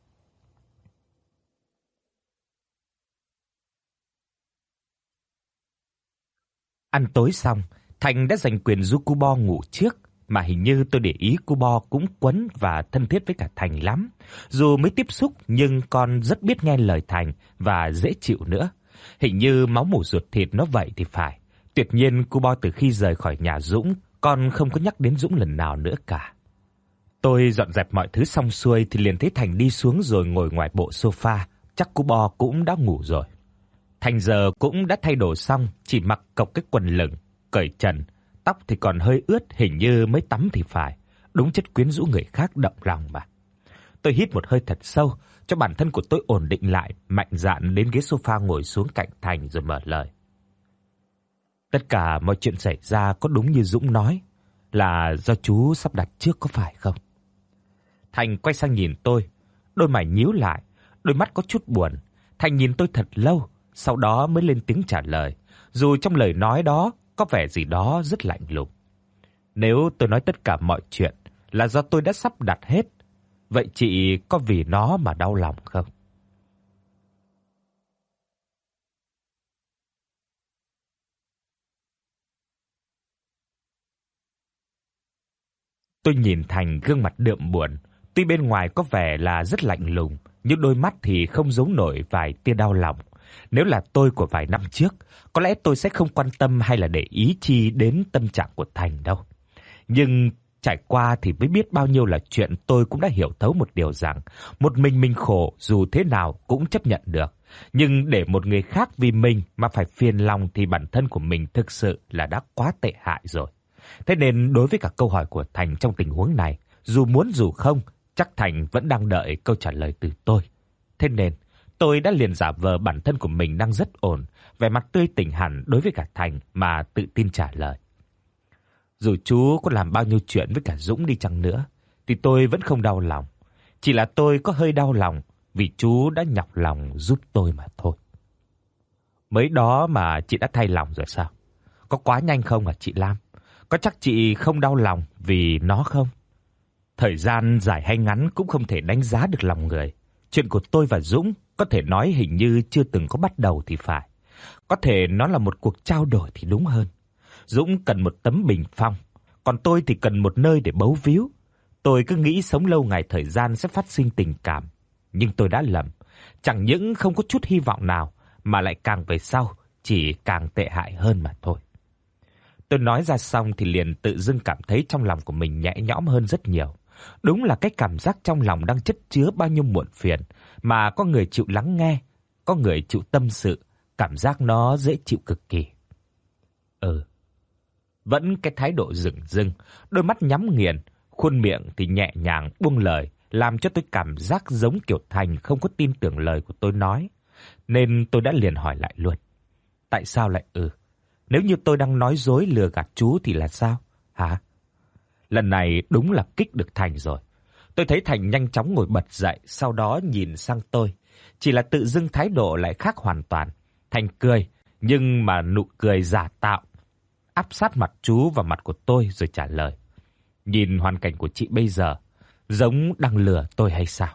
Ăn tối xong, Thành đã giành quyền du cu bo ngủ trước, mà hình như tôi để ý cu bo cũng quấn và thân thiết với cả Thành lắm. Dù mới tiếp xúc nhưng con rất biết nghe lời Thành và dễ chịu nữa. Hình như máu mủ ruột thịt nó vậy thì phải. Tuyệt nhiên cu bo từ khi rời khỏi nhà Dũng, con không có nhắc đến Dũng lần nào nữa cả. Tôi dọn dẹp mọi thứ xong xuôi thì liền thấy Thành đi xuống rồi ngồi ngoài bộ sofa, chắc cu bo cũng đã ngủ rồi. Thành giờ cũng đã thay đồ xong, chỉ mặc cộc cái quần lửng, cởi trần, tóc thì còn hơi ướt, hình như mới tắm thì phải. Đúng chất quyến rũ người khác động lòng mà. Tôi hít một hơi thật sâu, cho bản thân của tôi ổn định lại, mạnh dạn đến ghế sofa ngồi xuống cạnh Thành rồi mở lời. Tất cả mọi chuyện xảy ra có đúng như Dũng nói, là do chú sắp đặt trước có phải không? Thành quay sang nhìn tôi, đôi mày nhíu lại, đôi mắt có chút buồn. Thành nhìn tôi thật lâu, sau đó mới lên tiếng trả lời, dù trong lời nói đó có vẻ gì đó rất lạnh lùng. Nếu tôi nói tất cả mọi chuyện là do tôi đã sắp đặt hết, vậy chị có vì nó mà đau lòng không? Tôi nhìn Thành gương mặt đượm buồn, tuy bên ngoài có vẻ là rất lạnh lùng, nhưng đôi mắt thì không giấu nổi vài tia đau lòng. Nếu là tôi của vài năm trước, có lẽ tôi sẽ không quan tâm hay là để ý chi đến tâm trạng của Thành đâu. Nhưng trải qua thì mới biết bao nhiêu là chuyện, tôi cũng đã hiểu thấu một điều rằng, một mình khổ dù thế nào cũng chấp nhận được. Nhưng để một người khác vì mình mà phải phiền lòng thì bản thân của mình thực sự là đã quá tệ hại rồi. Thế nên đối với cả câu hỏi của Thành trong tình huống này, dù muốn dù không, chắc Thành vẫn đang đợi câu trả lời từ tôi. Thế nên tôi đã liền giả vờ bản thân của mình đang rất ổn, vẻ mặt tươi tỉnh hẳn đối với cả Thành mà tự tin trả lời. Dù chú có làm bao nhiêu chuyện với cả Dũng đi chăng nữa, thì tôi vẫn không đau lòng. Chỉ là tôi có hơi đau lòng vì chú đã nhọc lòng giúp tôi mà thôi. Mới đó mà chị đã thay lòng rồi sao? Có quá nhanh không hả chị Lam? Có chắc chị không đau lòng vì nó không? Thời gian dài hay ngắn cũng không thể đánh giá được lòng người. Chuyện của tôi và Dũng có thể nói hình như chưa từng có bắt đầu thì phải. Có thể nó là một cuộc trao đổi thì đúng hơn. Dũng cần một tấm bình phong, còn tôi thì cần một nơi để bấu víu. Tôi cứ nghĩ sống lâu ngày thời gian sẽ phát sinh tình cảm, nhưng tôi đã lầm. Chẳng những không có chút hy vọng nào, mà lại càng về sau chỉ càng tệ hại hơn mà thôi. Tôi nói ra xong thì liền tự dưng cảm thấy trong lòng của mình nhẹ nhõm hơn rất nhiều. Đúng là cái cảm giác trong lòng đang chất chứa bao nhiêu muộn phiền, mà có người chịu lắng nghe, có người chịu tâm sự, cảm giác nó dễ chịu cực kỳ. Vẫn cái thái độ dửng dưng, đôi mắt nhắm nghiền, khuôn miệng thì nhẹ nhàng buông lời, làm cho tôi cảm giác giống kiểu Thành không có tin tưởng lời của tôi nói. Nên tôi đã liền hỏi lại luôn. Tại sao lại Nếu như tôi đang nói dối lừa gạt chú thì là sao? Hả? Lần này đúng là kích được Thành rồi. Tôi thấy Thành nhanh chóng ngồi bật dậy, sau đó nhìn sang tôi. Chỉ là tự dưng thái độ lại khác hoàn toàn. Thành cười, nhưng mà nụ cười giả tạo, áp sát mặt chú vào mặt của tôi rồi trả lời. Nhìn hoàn cảnh của chị bây giờ, giống đang lừa tôi hay sao?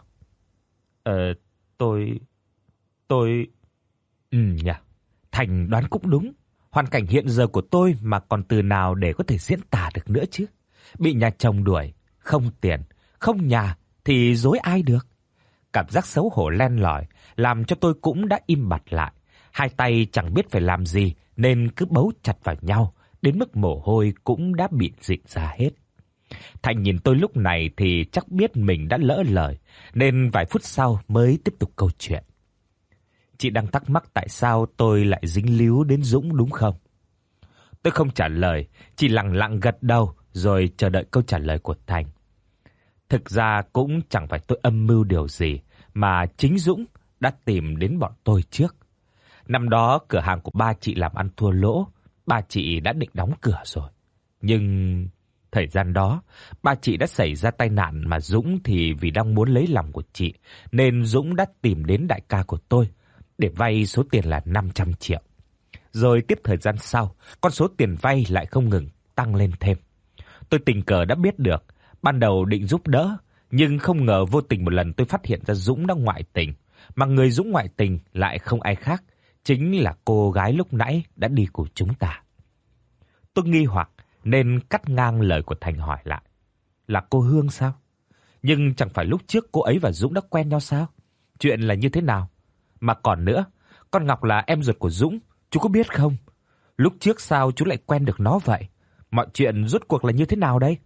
Tôi... Nhỉ, Thành đoán cũng đúng. Hoàn cảnh hiện giờ của tôi mà còn từ nào để có thể diễn tả được nữa chứ. Bị nhà chồng đuổi, không tiền, không nhà thì dối ai được. Cảm giác xấu hổ len lỏi làm cho tôi cũng đã im bặt lại. Hai tay chẳng biết phải làm gì nên cứ bấu chặt vào nhau, đến mức mồ hôi cũng đã bị rịn ra hết. Thành nhìn tôi lúc này thì chắc biết mình đã lỡ lời, nên vài phút sau mới tiếp tục câu chuyện. Chị đang thắc mắc tại sao tôi lại dính líu đến Dũng đúng không? Tôi không trả lời, chỉ lặng lặng gật đầu rồi chờ đợi câu trả lời của Thành. Thực ra cũng chẳng phải tôi âm mưu điều gì, mà chính Dũng đã tìm đến bọn tôi trước. Năm đó cửa hàng của ba chị làm ăn thua lỗ, ba chị đã định đóng cửa rồi. Nhưng thời gian đó, ba chị đã xảy ra tai nạn mà Dũng thì vì đang muốn lấy lòng của chị, nên Dũng đã tìm đến đại ca của tôi để vay số tiền là 500 triệu. Rồi tiếp thời gian sau, con số tiền vay lại không ngừng tăng lên thêm. Tôi tình cờ đã biết được, ban đầu định giúp đỡ, nhưng không ngờ vô tình một lần tôi phát hiện ra Dũng đã ngoại tình, mà người Dũng ngoại tình lại không ai khác, chính là cô gái lúc nãy đã đi cùng chúng ta. Tôi nghi hoặc nên cắt ngang lời của Thành hỏi lại. Là cô Hương sao? Nhưng chẳng phải lúc trước cô ấy và Dũng đã quen nhau sao? Chuyện là như thế nào? Mà còn nữa, con Ngọc là em ruột của Dũng, chú có biết không? Lúc trước sao chú lại quen được nó vậy? Mọi chuyện rốt cuộc là như thế nào đây?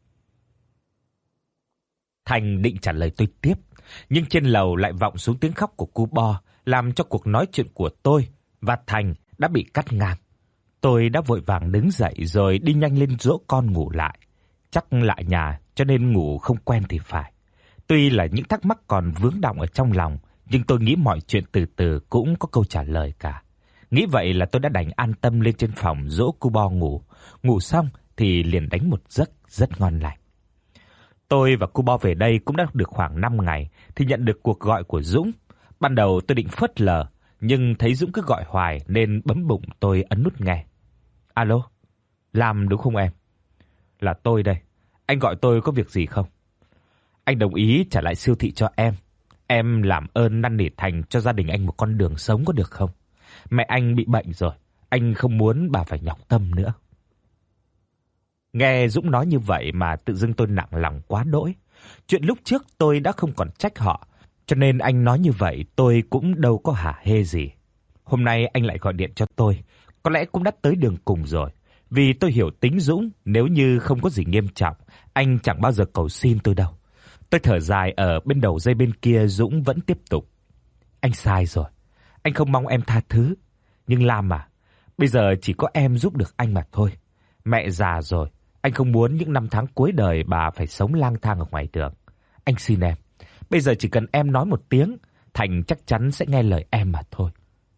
Thành định trả lời tôi tiếp, nhưng trên lầu lại vọng xuống tiếng khóc của cu Bo, làm cho cuộc nói chuyện của tôi và Thành đã bị cắt ngang. Tôi đã vội vàng đứng dậy rồi đi nhanh lên dỗ con ngủ lại. Chắc lại nhà cho nên ngủ không quen thì phải. Tuy là những thắc mắc còn vướng đọng ở trong lòng, nhưng tôi nghĩ mọi chuyện từ từ cũng có câu trả lời cả. Nghĩ vậy là tôi đã đành an tâm lên trên phòng dỗ cu Bo ngủ. Ngủ xong thì liền đánh một giấc rất ngon lành. Tôi và cu Bo về đây cũng đã được khoảng 5 ngày thì nhận được cuộc gọi của Dũng. Ban đầu tôi định phớt lờ, nhưng thấy Dũng cứ gọi hoài nên bấm bụng tôi ấn nút nghe. Alo, Lam đúng không em? Là tôi đây. Anh gọi tôi có việc gì không? Anh đồng ý trả lại siêu thị cho em. Em làm ơn năn nỉ Thành cho gia đình anh một con đường sống có được không? Mẹ anh bị bệnh rồi, anh không muốn bà phải nhọc tâm nữa. Nghe Dũng nói như vậy mà tự dưng tôi nặng lòng quá đỗi. Chuyện lúc trước tôi đã không còn trách họ, cho nên anh nói như vậy tôi cũng đâu có hả hê gì. Hôm nay anh lại gọi điện cho tôi, có lẽ cũng đã tới đường cùng rồi. Vì tôi hiểu tính Dũng, nếu như không có gì nghiêm trọng, anh chẳng bao giờ cầu xin tôi đâu. Tôi thở dài ở bên đầu dây bên kia, Dũng vẫn tiếp tục. Anh sai rồi, anh không mong em tha thứ. Nhưng Lam à, bây giờ chỉ có em giúp được anh mà thôi. Mẹ già rồi, anh không muốn những năm tháng cuối đời bà phải sống lang thang ở ngoài đường. Anh xin em, bây giờ chỉ cần em nói một tiếng, Thành chắc chắn sẽ nghe lời em mà thôi.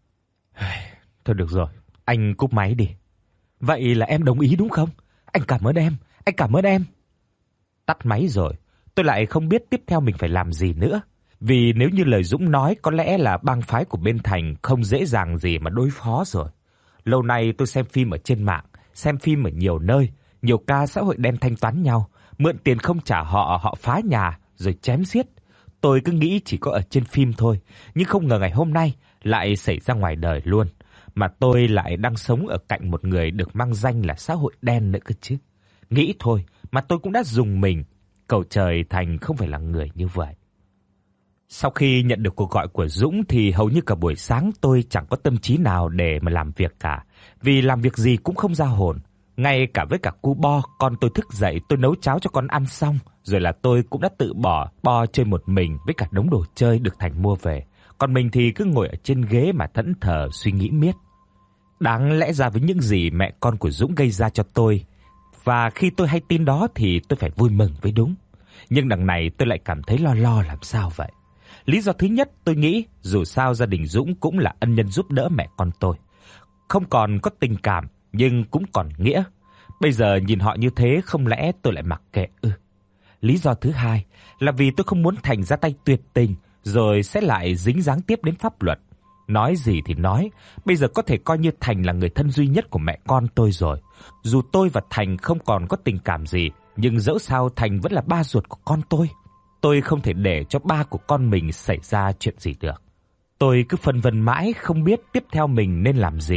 Thôi được rồi, anh cúp máy đi. Vậy là em đồng ý đúng không? Anh cảm ơn em, anh cảm ơn em. Tắt máy rồi, tôi lại không biết tiếp theo mình phải làm gì nữa. Vì nếu như lời Dũng nói, có lẽ là bang phái của bên Thành không dễ dàng gì mà đối phó rồi. Lâu nay tôi xem phim ở trên mạng, xem phim ở nhiều nơi, nhiều ca xã hội đen thanh toán nhau, mượn tiền không trả họ, họ phá nhà rồi chém giết. Tôi cứ nghĩ chỉ có ở trên phim thôi, nhưng không ngờ ngày hôm nay lại xảy ra ngoài đời luôn. Mà tôi lại đang sống ở cạnh một người được mang danh là xã hội đen nữa cơ chứ. Nghĩ thôi mà tôi cũng đã rùng mình, cầu trời Thành không phải là người như vậy. Sau khi nhận được cuộc gọi của Dũng thì hầu như cả buổi sáng tôi chẳng có tâm trí nào để mà làm việc cả, vì làm việc gì cũng không ra hồn. Ngay cả với cả cu Bo, con tôi thức dậy tôi nấu cháo cho con ăn xong, rồi là tôi cũng đã tự bỏ Bo chơi một mình với cả đống đồ chơi được Thành mua về. Còn mình thì cứ ngồi ở trên ghế mà thẫn thờ suy nghĩ miết. Đáng lẽ ra với những gì mẹ con của Dũng gây ra cho tôi, và khi tôi hay tin đó thì tôi phải vui mừng với đúng. Nhưng đằng này tôi lại cảm thấy lo lo làm sao vậy. Lý do thứ nhất, tôi nghĩ dù sao gia đình Dũng cũng là ân nhân giúp đỡ mẹ con tôi. Không còn có tình cảm nhưng cũng còn nghĩa. Bây giờ nhìn họ như thế không lẽ tôi lại mặc kệ ư? Lý do thứ hai là vì tôi không muốn Thành ra tay tuyệt tình rồi sẽ lại dính dáng tiếp đến pháp luật. Nói gì thì nói, bây giờ có thể coi như Thành là người thân duy nhất của mẹ con tôi rồi. Dù tôi và Thành không còn có tình cảm gì, nhưng dẫu sao Thành vẫn là ba ruột của con tôi. Tôi không thể để cho ba của con mình xảy ra chuyện gì được. Tôi cứ phân vân mãi không biết tiếp theo mình nên làm gì,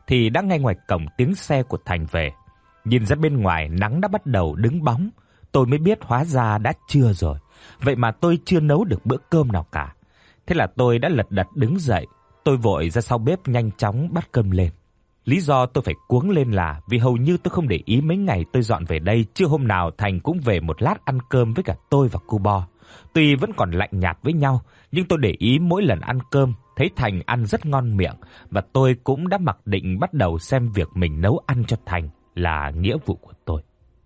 thì đã nghe ngoài cổng tiếng xe của Thành về. Nhìn ra bên ngoài nắng đã bắt đầu đứng bóng, tôi mới biết hóa ra đã trưa rồi. Vậy mà tôi chưa nấu được bữa cơm nào cả. Thế là tôi đã lật đật đứng dậy, tôi vội ra sau bếp nhanh chóng bắt cơm lên. Lý do tôi phải cuống lên là vì hầu như tôi không để ý mấy ngày tôi dọn về đây, chưa hôm nào Thành cũng về một lát ăn cơm với cả tôi và cu Bo. Tuy vẫn còn lạnh nhạt với nhau, nhưng tôi để ý mỗi lần ăn cơm, thấy Thành ăn rất ngon miệng, và tôi cũng đã mặc định bắt đầu xem việc mình nấu ăn cho Thành là nghĩa vụ của tôi.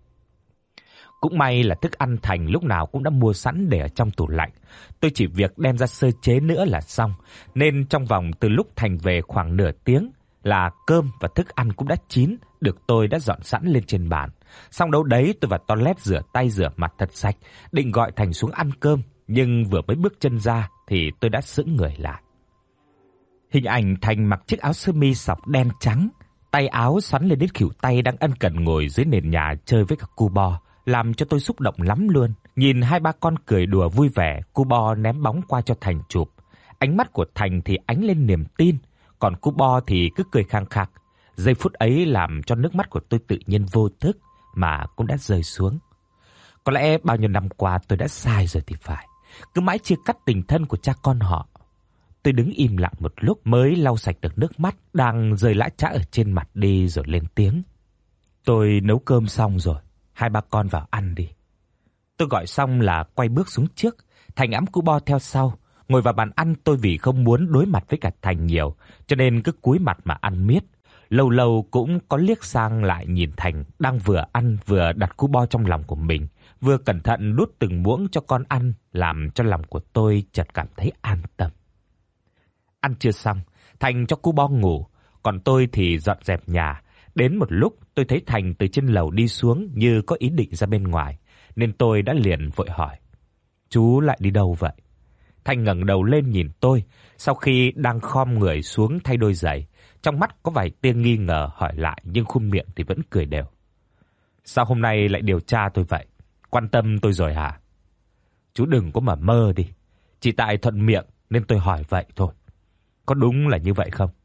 Cũng may là thức ăn Thành lúc nào cũng đã mua sẵn để ở trong tủ lạnh. Tôi chỉ việc đem ra sơ chế nữa là xong, nên trong vòng từ lúc Thành về khoảng nửa tiếng là cơm và thức ăn cũng đã chín, được tôi đã dọn sẵn lên trên bàn. Xong đâu đấy tôi vào toilet rửa tay rửa mặt thật sạch, định gọi Thành xuống ăn cơm, nhưng vừa mới bước chân ra thì tôi đã sững người lại. Hình ảnh Thành mặc chiếc áo sơ mi sọc đen trắng, tay áo xoắn lên đến khuỷu tay đang ân cần ngồi dưới nền nhà chơi với cả cu Bo, làm cho tôi xúc động lắm luôn. Nhìn hai ba con cười đùa vui vẻ, cu Bo ném bóng qua cho Thành chụp. Ánh mắt của Thành thì ánh lên niềm tin, còn cu Bo thì cứ cười khang khạc. Giây phút ấy làm cho nước mắt của tôi tự nhiên vô thức mà cũng đã rơi xuống. Có lẽ bao nhiêu năm qua tôi đã sai rồi thì phải, cứ mãi chia cắt tình thân của cha con họ. Tôi đứng im lặng một lúc mới lau sạch được nước mắt đang rơi lã chã ở trên mặt đi rồi lên tiếng. Tôi nấu cơm xong rồi, hai ba con vào ăn đi. Tôi gọi xong là quay bước xuống trước, Thành ẵm cu Bo theo sau. Ngồi vào bàn ăn tôi vì không muốn đối mặt với cả Thành nhiều, cho nên cứ cúi mặt mà ăn miết. Lâu lâu cũng có liếc sang lại nhìn Thành đang vừa ăn vừa đặt cu Bo trong lòng của mình, vừa cẩn thận đút từng muỗng cho con ăn, làm cho lòng của tôi chợt cảm thấy an tâm. Ăn chưa xong, Thành cho cu Bo ngủ, còn tôi thì dọn dẹp nhà. Đến một lúc tôi thấy Thành từ trên lầu đi xuống như có ý định ra bên ngoài, nên tôi đã liền vội hỏi: "Chú lại đi đâu vậy?" Thành ngẩng đầu lên nhìn tôi, sau khi đang khom người xuống thay đôi giày, trong mắt có vài tia nghi ngờ hỏi lại nhưng khuôn miệng thì vẫn cười đều. "Sao hôm nay lại điều tra tôi vậy? Quan tâm tôi rồi hả?" "Chú đừng có mà mơ đi, chỉ tại thuận miệng nên tôi hỏi vậy thôi. Có đúng là như vậy không?"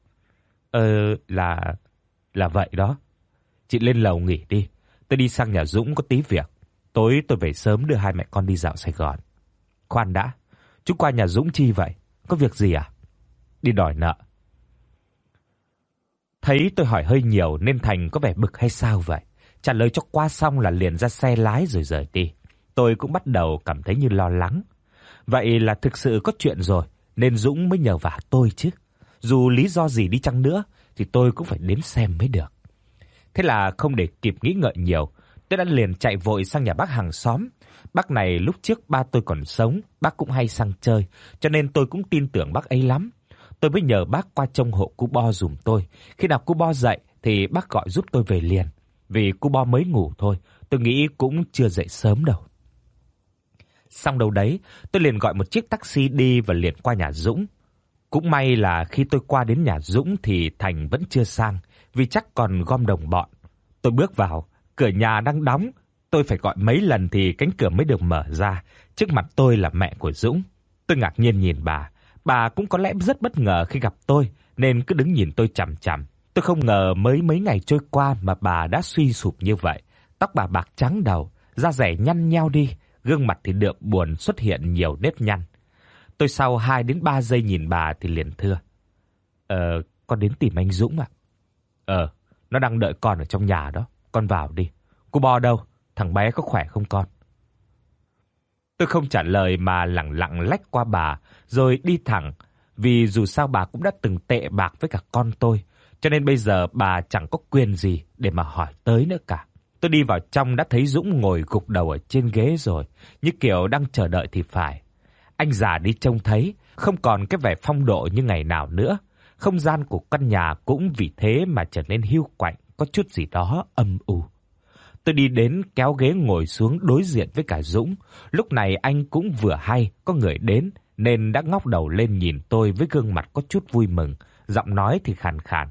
Là vậy đó. Chị lên lầu nghỉ đi, tôi đi sang nhà Dũng có tí việc. Tối tôi về sớm đưa hai mẹ con đi dạo Sài Gòn." "Khoan đã, chú qua nhà Dũng chi vậy? Có việc gì à?" "Đi đòi nợ." Thấy tôi hỏi hơi nhiều nên Thành có vẻ bực hay sao vậy. Trả lời cho qua xong là liền ra xe lái rồi rời đi. Tôi cũng bắt đầu cảm thấy như lo lắng. Vậy là thực sự có chuyện rồi nên Dũng mới nhờ vả tôi chứ. Dù lý do gì đi chăng nữa thì tôi cũng phải đến xem mới được. Thế là không để kịp nghĩ ngợi nhiều, tôi đã liền chạy vội sang nhà bác hàng xóm. Bác này lúc trước ba tôi còn sống, bác cũng hay sang chơi, cho nên tôi cũng tin tưởng bác ấy lắm. Tôi mới nhờ bác qua trông hộ cu Bo giùm tôi. Khi nào cu Bo dậy thì bác gọi giúp tôi về liền. Vì cu Bo mới ngủ thôi, tôi nghĩ cũng chưa dậy sớm đâu. Xong đâu đấy, tôi liền gọi một chiếc taxi đi và liền qua nhà Dũng. Cũng may là khi tôi qua đến nhà Dũng thì Thành vẫn chưa sang, vì chắc còn gom đồng bọn. Tôi bước vào, cửa nhà đang đóng, tôi phải gọi mấy lần thì cánh cửa mới được mở ra. Trước mặt tôi là mẹ của Dũng. Tôi ngạc nhiên nhìn bà cũng có lẽ rất bất ngờ khi gặp tôi nên cứ đứng nhìn tôi chằm chằm. Tôi không ngờ mới mấy ngày trôi qua mà bà đã suy sụp như vậy. Tóc bà bạc trắng đầu, da dẻ nhăn nheo đi, gương mặt thì đượm buồn xuất hiện nhiều nếp nhăn. Tôi sau 2 đến 3 giây nhìn bà thì liền thưa: "Con đến tìm anh Dũng ạ." Nó đang đợi con ở trong nhà đó, con vào đi." "Cô Bo đâu? Thằng bé có khỏe không con?" Tôi không trả lời mà lẳng lặng lách qua bà rồi đi thẳng, vì dù sao bà cũng đã từng tệ bạc với cả con tôi, cho nên bây giờ bà chẳng có quyền gì để mà hỏi tới nữa cả. Tôi đi vào trong đã thấy Dũng ngồi gục đầu ở trên ghế rồi, như kiểu đang chờ đợi thì phải. Anh già đi trông thấy, không còn cái vẻ phong độ như ngày nào nữa. Không gian của căn nhà cũng vì thế mà trở nên hiu quạnh, có chút gì đó âm u. Tôi đi đến kéo ghế ngồi xuống đối diện với cả Dũng. Lúc này anh cũng vừa hay có người đến nên đã ngóc đầu lên nhìn tôi với gương mặt có chút vui mừng, giọng nói thì khàn khàn: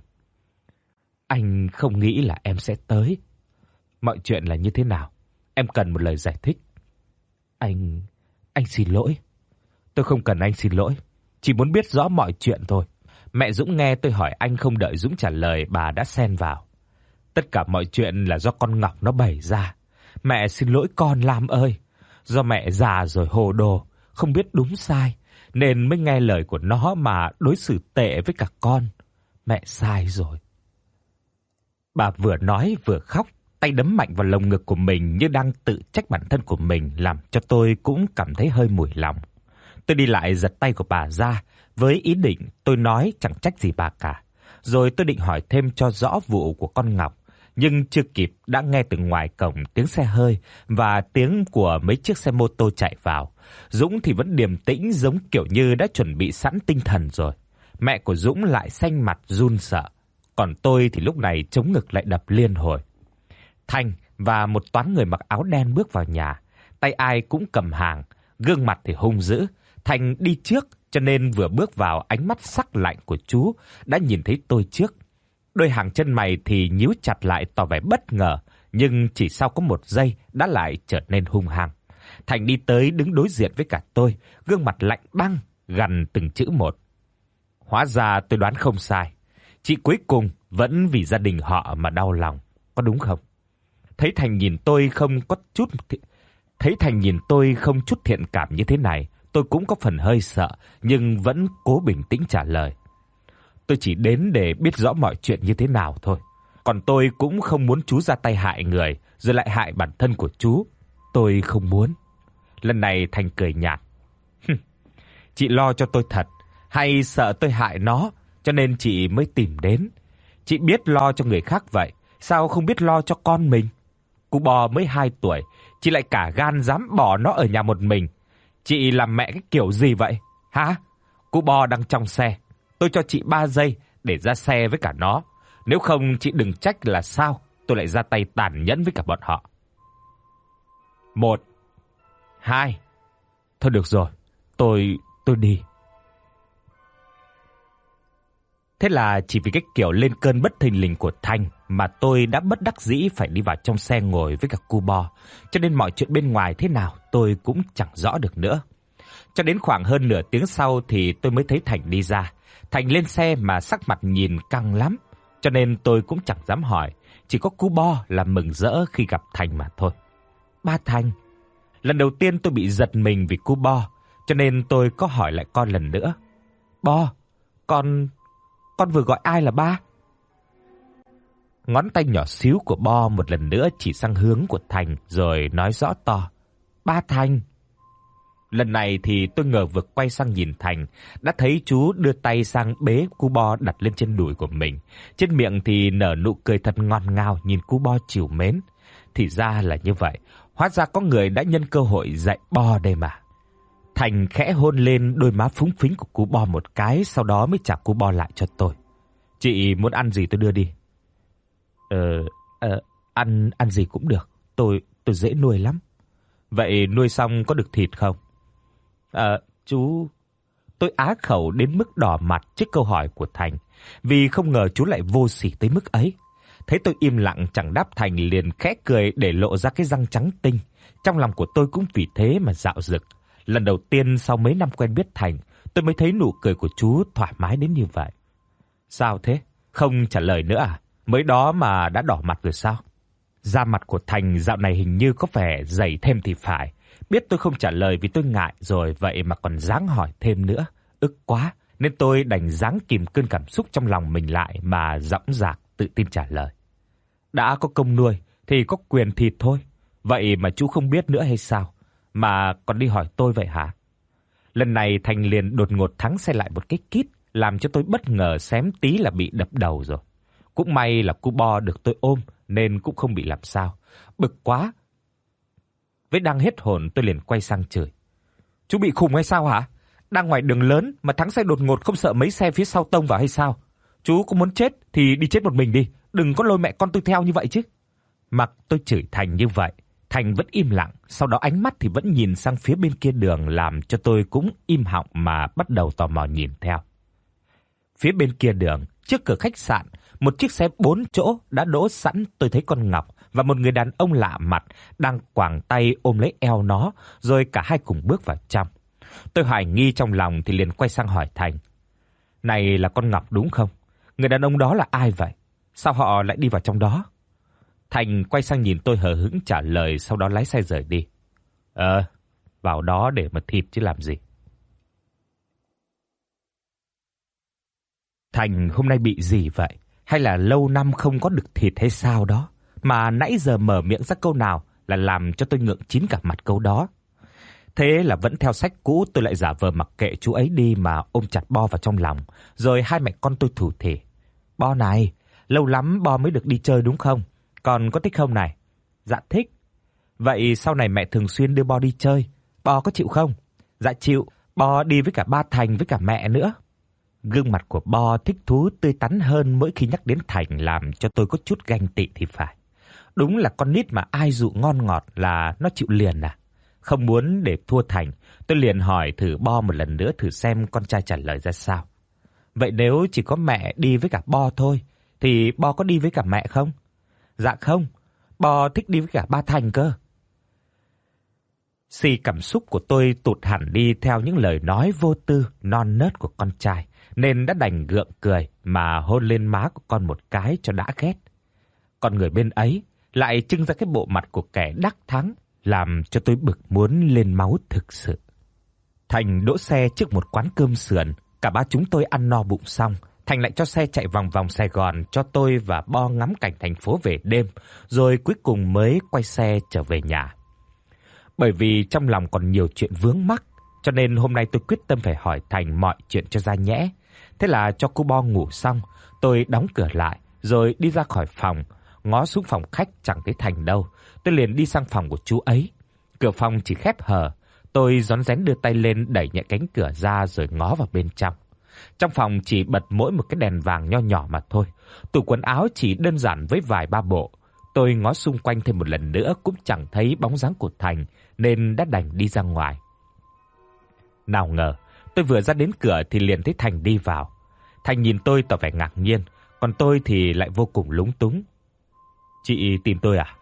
"Anh không nghĩ là em sẽ tới. Mọi chuyện là như thế nào? Em cần một lời giải thích." Anh xin lỗi." "Tôi không cần anh xin lỗi, chỉ muốn biết rõ mọi chuyện thôi. Mẹ Dũng nghe tôi hỏi anh không đợi Dũng trả lời, bà đã xen vào. Tất cả mọi chuyện là do con Ngọc nó bày ra. Mẹ xin lỗi con Lam ơi. Do mẹ già rồi hồ đồ, không biết đúng sai, nên mới nghe lời của nó mà đối xử tệ với cả con. Mẹ sai rồi. Bà vừa nói vừa khóc, tay đấm mạnh vào lồng ngực của mình như đang tự trách bản thân của mình, làm cho tôi cũng cảm thấy hơi mùi lòng. Tôi đi lại giật tay của bà ra, với ý định tôi nói chẳng trách gì bà cả. Rồi tôi định hỏi thêm cho rõ vụ của con Ngọc, nhưng chưa kịp đã nghe từ ngoài cổng tiếng xe hơi và tiếng của mấy chiếc xe mô tô chạy vào. Dũng thì vẫn điềm tĩnh giống kiểu như đã chuẩn bị sẵn tinh thần rồi. Mẹ của Dũng lại xanh mặt run sợ, còn tôi thì lúc này chống ngực lại đập liên hồi. Thành và một toán người mặc áo đen bước vào nhà, tay ai cũng cầm hàng, gương mặt thì hung dữ. Thành đi trước cho nên vừa bước vào, ánh mắt sắc lạnh của chú đã nhìn thấy tôi trước. Đôi hàng chân mày thì nhíu chặt lại tỏ vẻ bất ngờ, nhưng chỉ sau có một giây đã lại trở nên hung hăng. Thành đi tới đứng đối diện với cả tôi, gương mặt lạnh băng, gằn từng chữ một. Hóa ra tôi đoán không sai. Chị cuối cùng vẫn vì gia đình họ mà đau lòng, có đúng không? Thấy Thành nhìn tôi không chút thiện cảm như thế này, tôi cũng có phần hơi sợ, nhưng vẫn cố bình tĩnh trả lời. Tôi chỉ đến để biết rõ mọi chuyện như thế nào thôi. Còn tôi cũng không muốn chú ra tay hại người, rồi lại hại bản thân của chú. Tôi không muốn. Lần này Thành cười nhạt. Chị lo cho tôi thật, hay sợ tôi hại nó, cho nên chị mới tìm đến. Chị biết lo cho người khác vậy, sao không biết lo cho con mình? Cu bò mới 2 tuổi, chị lại cả gan dám bỏ nó ở nhà một mình. Chị làm mẹ cái kiểu gì vậy? Hả? Cu bò đang trong xe. Tôi cho chị 3 giây để ra xe với cả nó. Nếu không chị đừng trách là sao tôi lại ra tay tàn nhẫn với cả bọn họ. 1, 2. Thôi được rồi, tôi đi. Thế là chỉ vì cái kiểu lên cơn bất thình lình của Thành mà tôi đã bất đắc dĩ phải đi vào trong xe ngồi với cả cu bò, cho nên mọi chuyện bên ngoài thế nào tôi cũng chẳng rõ được nữa. Cho đến khoảng hơn nửa tiếng sau thì tôi mới thấy Thành đi ra. Thành lên xe mà sắc mặt nhìn căng lắm, cho nên tôi cũng chẳng dám hỏi, chỉ có cu bò là mừng rỡ khi gặp Thành mà thôi. Ba Thành. Lần đầu tiên tôi bị giật mình vì cu bò, cho nên tôi có hỏi lại con lần nữa. Bò, con vừa gọi ai là ba? Ngón tay nhỏ xíu của Bo một lần nữa chỉ sang hướng của Thành rồi nói rõ to. Ba Thành. Lần này thì tôi ngờ vực quay sang nhìn Thành, đã thấy chú đưa tay sang bế cu Bo đặt lên trên đùi của mình. Trên miệng thì nở nụ cười thật ngọt ngào nhìn cu Bo trìu mến. Thì ra là như vậy, hóa ra có người đã nhân cơ hội dạy Bo đây mà. Thành khẽ hôn lên đôi má phúng phính của cu Bo một cái, sau đó mới trả cu Bo lại cho tôi. Chị muốn ăn gì tôi đưa đi. Ăn gì cũng được, tôi dễ nuôi lắm. Vậy nuôi xong có được thịt không? Chú... Tôi á khẩu đến mức đỏ mặt trước câu hỏi của Thành, vì không ngờ chú lại vô sỉ tới mức ấy. Thấy tôi im lặng chẳng đáp, Thành liền khẽ cười để lộ ra cái răng trắng tinh. Trong lòng của tôi cũng vì thế mà dạo dực. Lần đầu tiên sau mấy năm quen biết Thành, tôi mới thấy nụ cười của chú thoải mái đến như vậy. Sao thế? Không trả lời nữa à? Mới đó mà đã đỏ mặt rồi sao? Da mặt của Thành dạo này hình như có vẻ dày thêm thì phải. Biết tôi không trả lời vì tôi ngại rồi, vậy mà còn dáng hỏi thêm nữa. Ức quá, nên tôi đành dáng kìm cơn cảm xúc trong lòng mình lại mà dõng dạc tự tin trả lời. Đã có công nuôi thì có quyền thịt thôi. Vậy mà chú không biết nữa hay sao? Mà còn đi hỏi tôi vậy hả? Lần này Thành liền đột ngột thắng xe lại một cái kít, làm cho tôi bất ngờ xém tí là bị đập đầu rồi. Cũng may là cu Bo được tôi ôm nên cũng không bị làm sao. Bực quá. Với đang hết hồn tôi liền quay sang chửi. Chú bị khùng hay sao hả? Đang ngoài đường lớn mà thắng xe đột ngột không sợ mấy xe phía sau tông vào hay sao? Chú có muốn chết thì đi chết một mình đi, đừng có lôi mẹ con tôi theo như vậy chứ. Mặc tôi chửi Thành như vậy, Thành vẫn im lặng, sau đó ánh mắt thì vẫn nhìn sang phía bên kia đường, làm cho tôi cũng im họng mà bắt đầu tò mò nhìn theo. Phía bên kia đường, trước cửa khách sạn, một chiếc xe 4 chỗ đã đỗ sẵn. Tôi thấy con Ngọc và một người đàn ông lạ mặt đang quàng tay ôm lấy eo nó, rồi cả hai cùng bước vào trong. Tôi hoài nghi trong lòng thì liền quay sang hỏi Thành. Này là con Ngọc đúng không? Người đàn ông đó là ai vậy? Sao họ lại đi vào trong đó? Thành quay sang nhìn tôi hờ hững trả lời, sau đó lái xe rời đi. Vào đó để mà thịt chứ làm gì. Thành hôm nay bị gì vậy? Hay là lâu năm không có được thịt hay sao đó? Mà nãy giờ mở miệng ra câu nào là làm cho tôi ngượng chín cả mặt câu đó. Thế là vẫn theo sách cũ, tôi lại giả vờ mặc kệ chú ấy đi mà ôm chặt Bo vào trong lòng, rồi hai mẹ con tôi thủ thỉ. Bo này, lâu lắm Bo mới được đi chơi đúng không? Con có thích không này? Dạ thích. Vậy sau này mẹ thường xuyên đưa Bo đi chơi, Bo có chịu không? Dạ chịu, Bo đi với cả ba Thành với cả mẹ nữa. Gương mặt của Bo thích thú tươi tắn hơn mỗi khi nhắc đến Thành, làm cho tôi có chút ganh tị thì phải. Đúng là con nít mà ai dụ ngon ngọt là nó chịu liền à. Không muốn để thua Thành, tôi liền hỏi thử Bo một lần nữa thử xem con trai trả lời ra sao. Vậy nếu chỉ có mẹ đi với cả Bo thôi, thì Bo có đi với cả mẹ không? Dạ không, Bo thích đi với cả ba Thành cơ. Cảm xúc của tôi tụt hẳn đi theo những lời nói vô tư, non nớt của con trai, nên đã đành gượng cười mà hôn lên má của con một cái cho đã ghét. Con người bên ấy lại trưng ra cái bộ mặt của kẻ đắc thắng, làm cho tôi bực muốn lên máu thực sự. Thành đỗ xe trước một quán cơm sườn, cả ba chúng tôi ăn no bụng xong, Thành lại cho xe chạy vòng vòng Sài Gòn cho tôi và Bo ngắm cảnh thành phố về đêm, rồi cuối cùng mới quay xe trở về nhà. Bởi vì trong lòng còn nhiều chuyện vướng mắc, cho nên hôm nay tôi quyết tâm phải hỏi Thành mọi chuyện cho ra nhẽ. Thế là cho cô Bo ngủ xong, tôi đóng cửa lại rồi đi ra khỏi phòng, ngó xuống phòng khách chẳng thấy Thành đâu. Tôi liền đi sang phòng của chú ấy. Cửa phòng chỉ khép hờ, tôi rón rén đưa tay lên đẩy nhẹ cánh cửa ra rồi ngó vào bên trong. Trong phòng chỉ bật mỗi một cái đèn vàng nho nhỏ mà thôi. Tủ quần áo chỉ đơn giản với vài ba bộ. Tôi ngó xung quanh thêm một lần nữa cũng chẳng thấy bóng dáng của Thành, nên đã đành đi ra ngoài. Nào ngờ, tôi vừa ra đến cửa thì liền thấy Thành đi vào. Thành nhìn tôi tỏ vẻ ngạc nhiên, còn tôi thì lại vô cùng lúng túng. Chị tìm tôi à?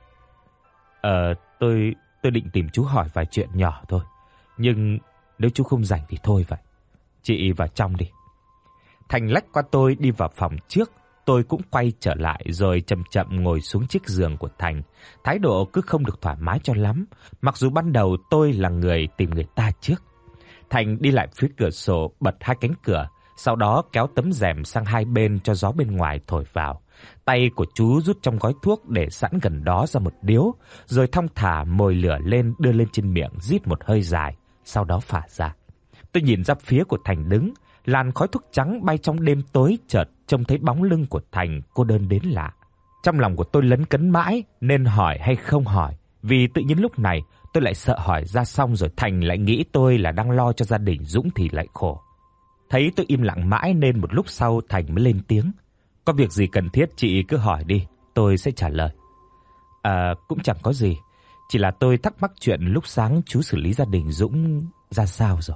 Tôi định tìm chú hỏi vài chuyện nhỏ thôi. Nhưng nếu chú không rảnh thì thôi vậy. Chị vào trong đi. Thành lách qua tôi đi vào phòng trước. Tôi cũng quay trở lại rồi chậm chậm ngồi xuống chiếc giường của Thành. Thái độ cứ không được thoải mái cho lắm, mặc dù ban đầu tôi là người tìm người ta trước. Thành đi lại phía cửa sổ, bật hai cánh cửa, sau đó kéo tấm rèm sang hai bên cho gió bên ngoài thổi vào. Tay của chú rút trong gói thuốc để sẵn gần đó ra một điếu, rồi thong thả mồi lửa lên đưa lên trên miệng rít một hơi dài, sau đó phả ra. Tôi nhìn ra phía của Thành đứng, làn khói thuốc trắng bay trong đêm tối, chợt trông thấy bóng lưng của Thành cô đơn đến lạ. Trong lòng của tôi lấn cấn mãi nên hỏi hay không hỏi, vì tự nhiên lúc này tôi lại sợ hỏi ra xong rồi Thành lại nghĩ tôi là đang lo cho gia đình Dũng thì lại khổ. Thấy tôi im lặng mãi nên một lúc sau Thành mới lên tiếng. Có việc gì cần thiết chị cứ hỏi đi, tôi sẽ trả lời. Cũng chẳng có gì, chỉ là tôi thắc mắc chuyện lúc sáng chú xử lý gia đình Dũng ra sao rồi.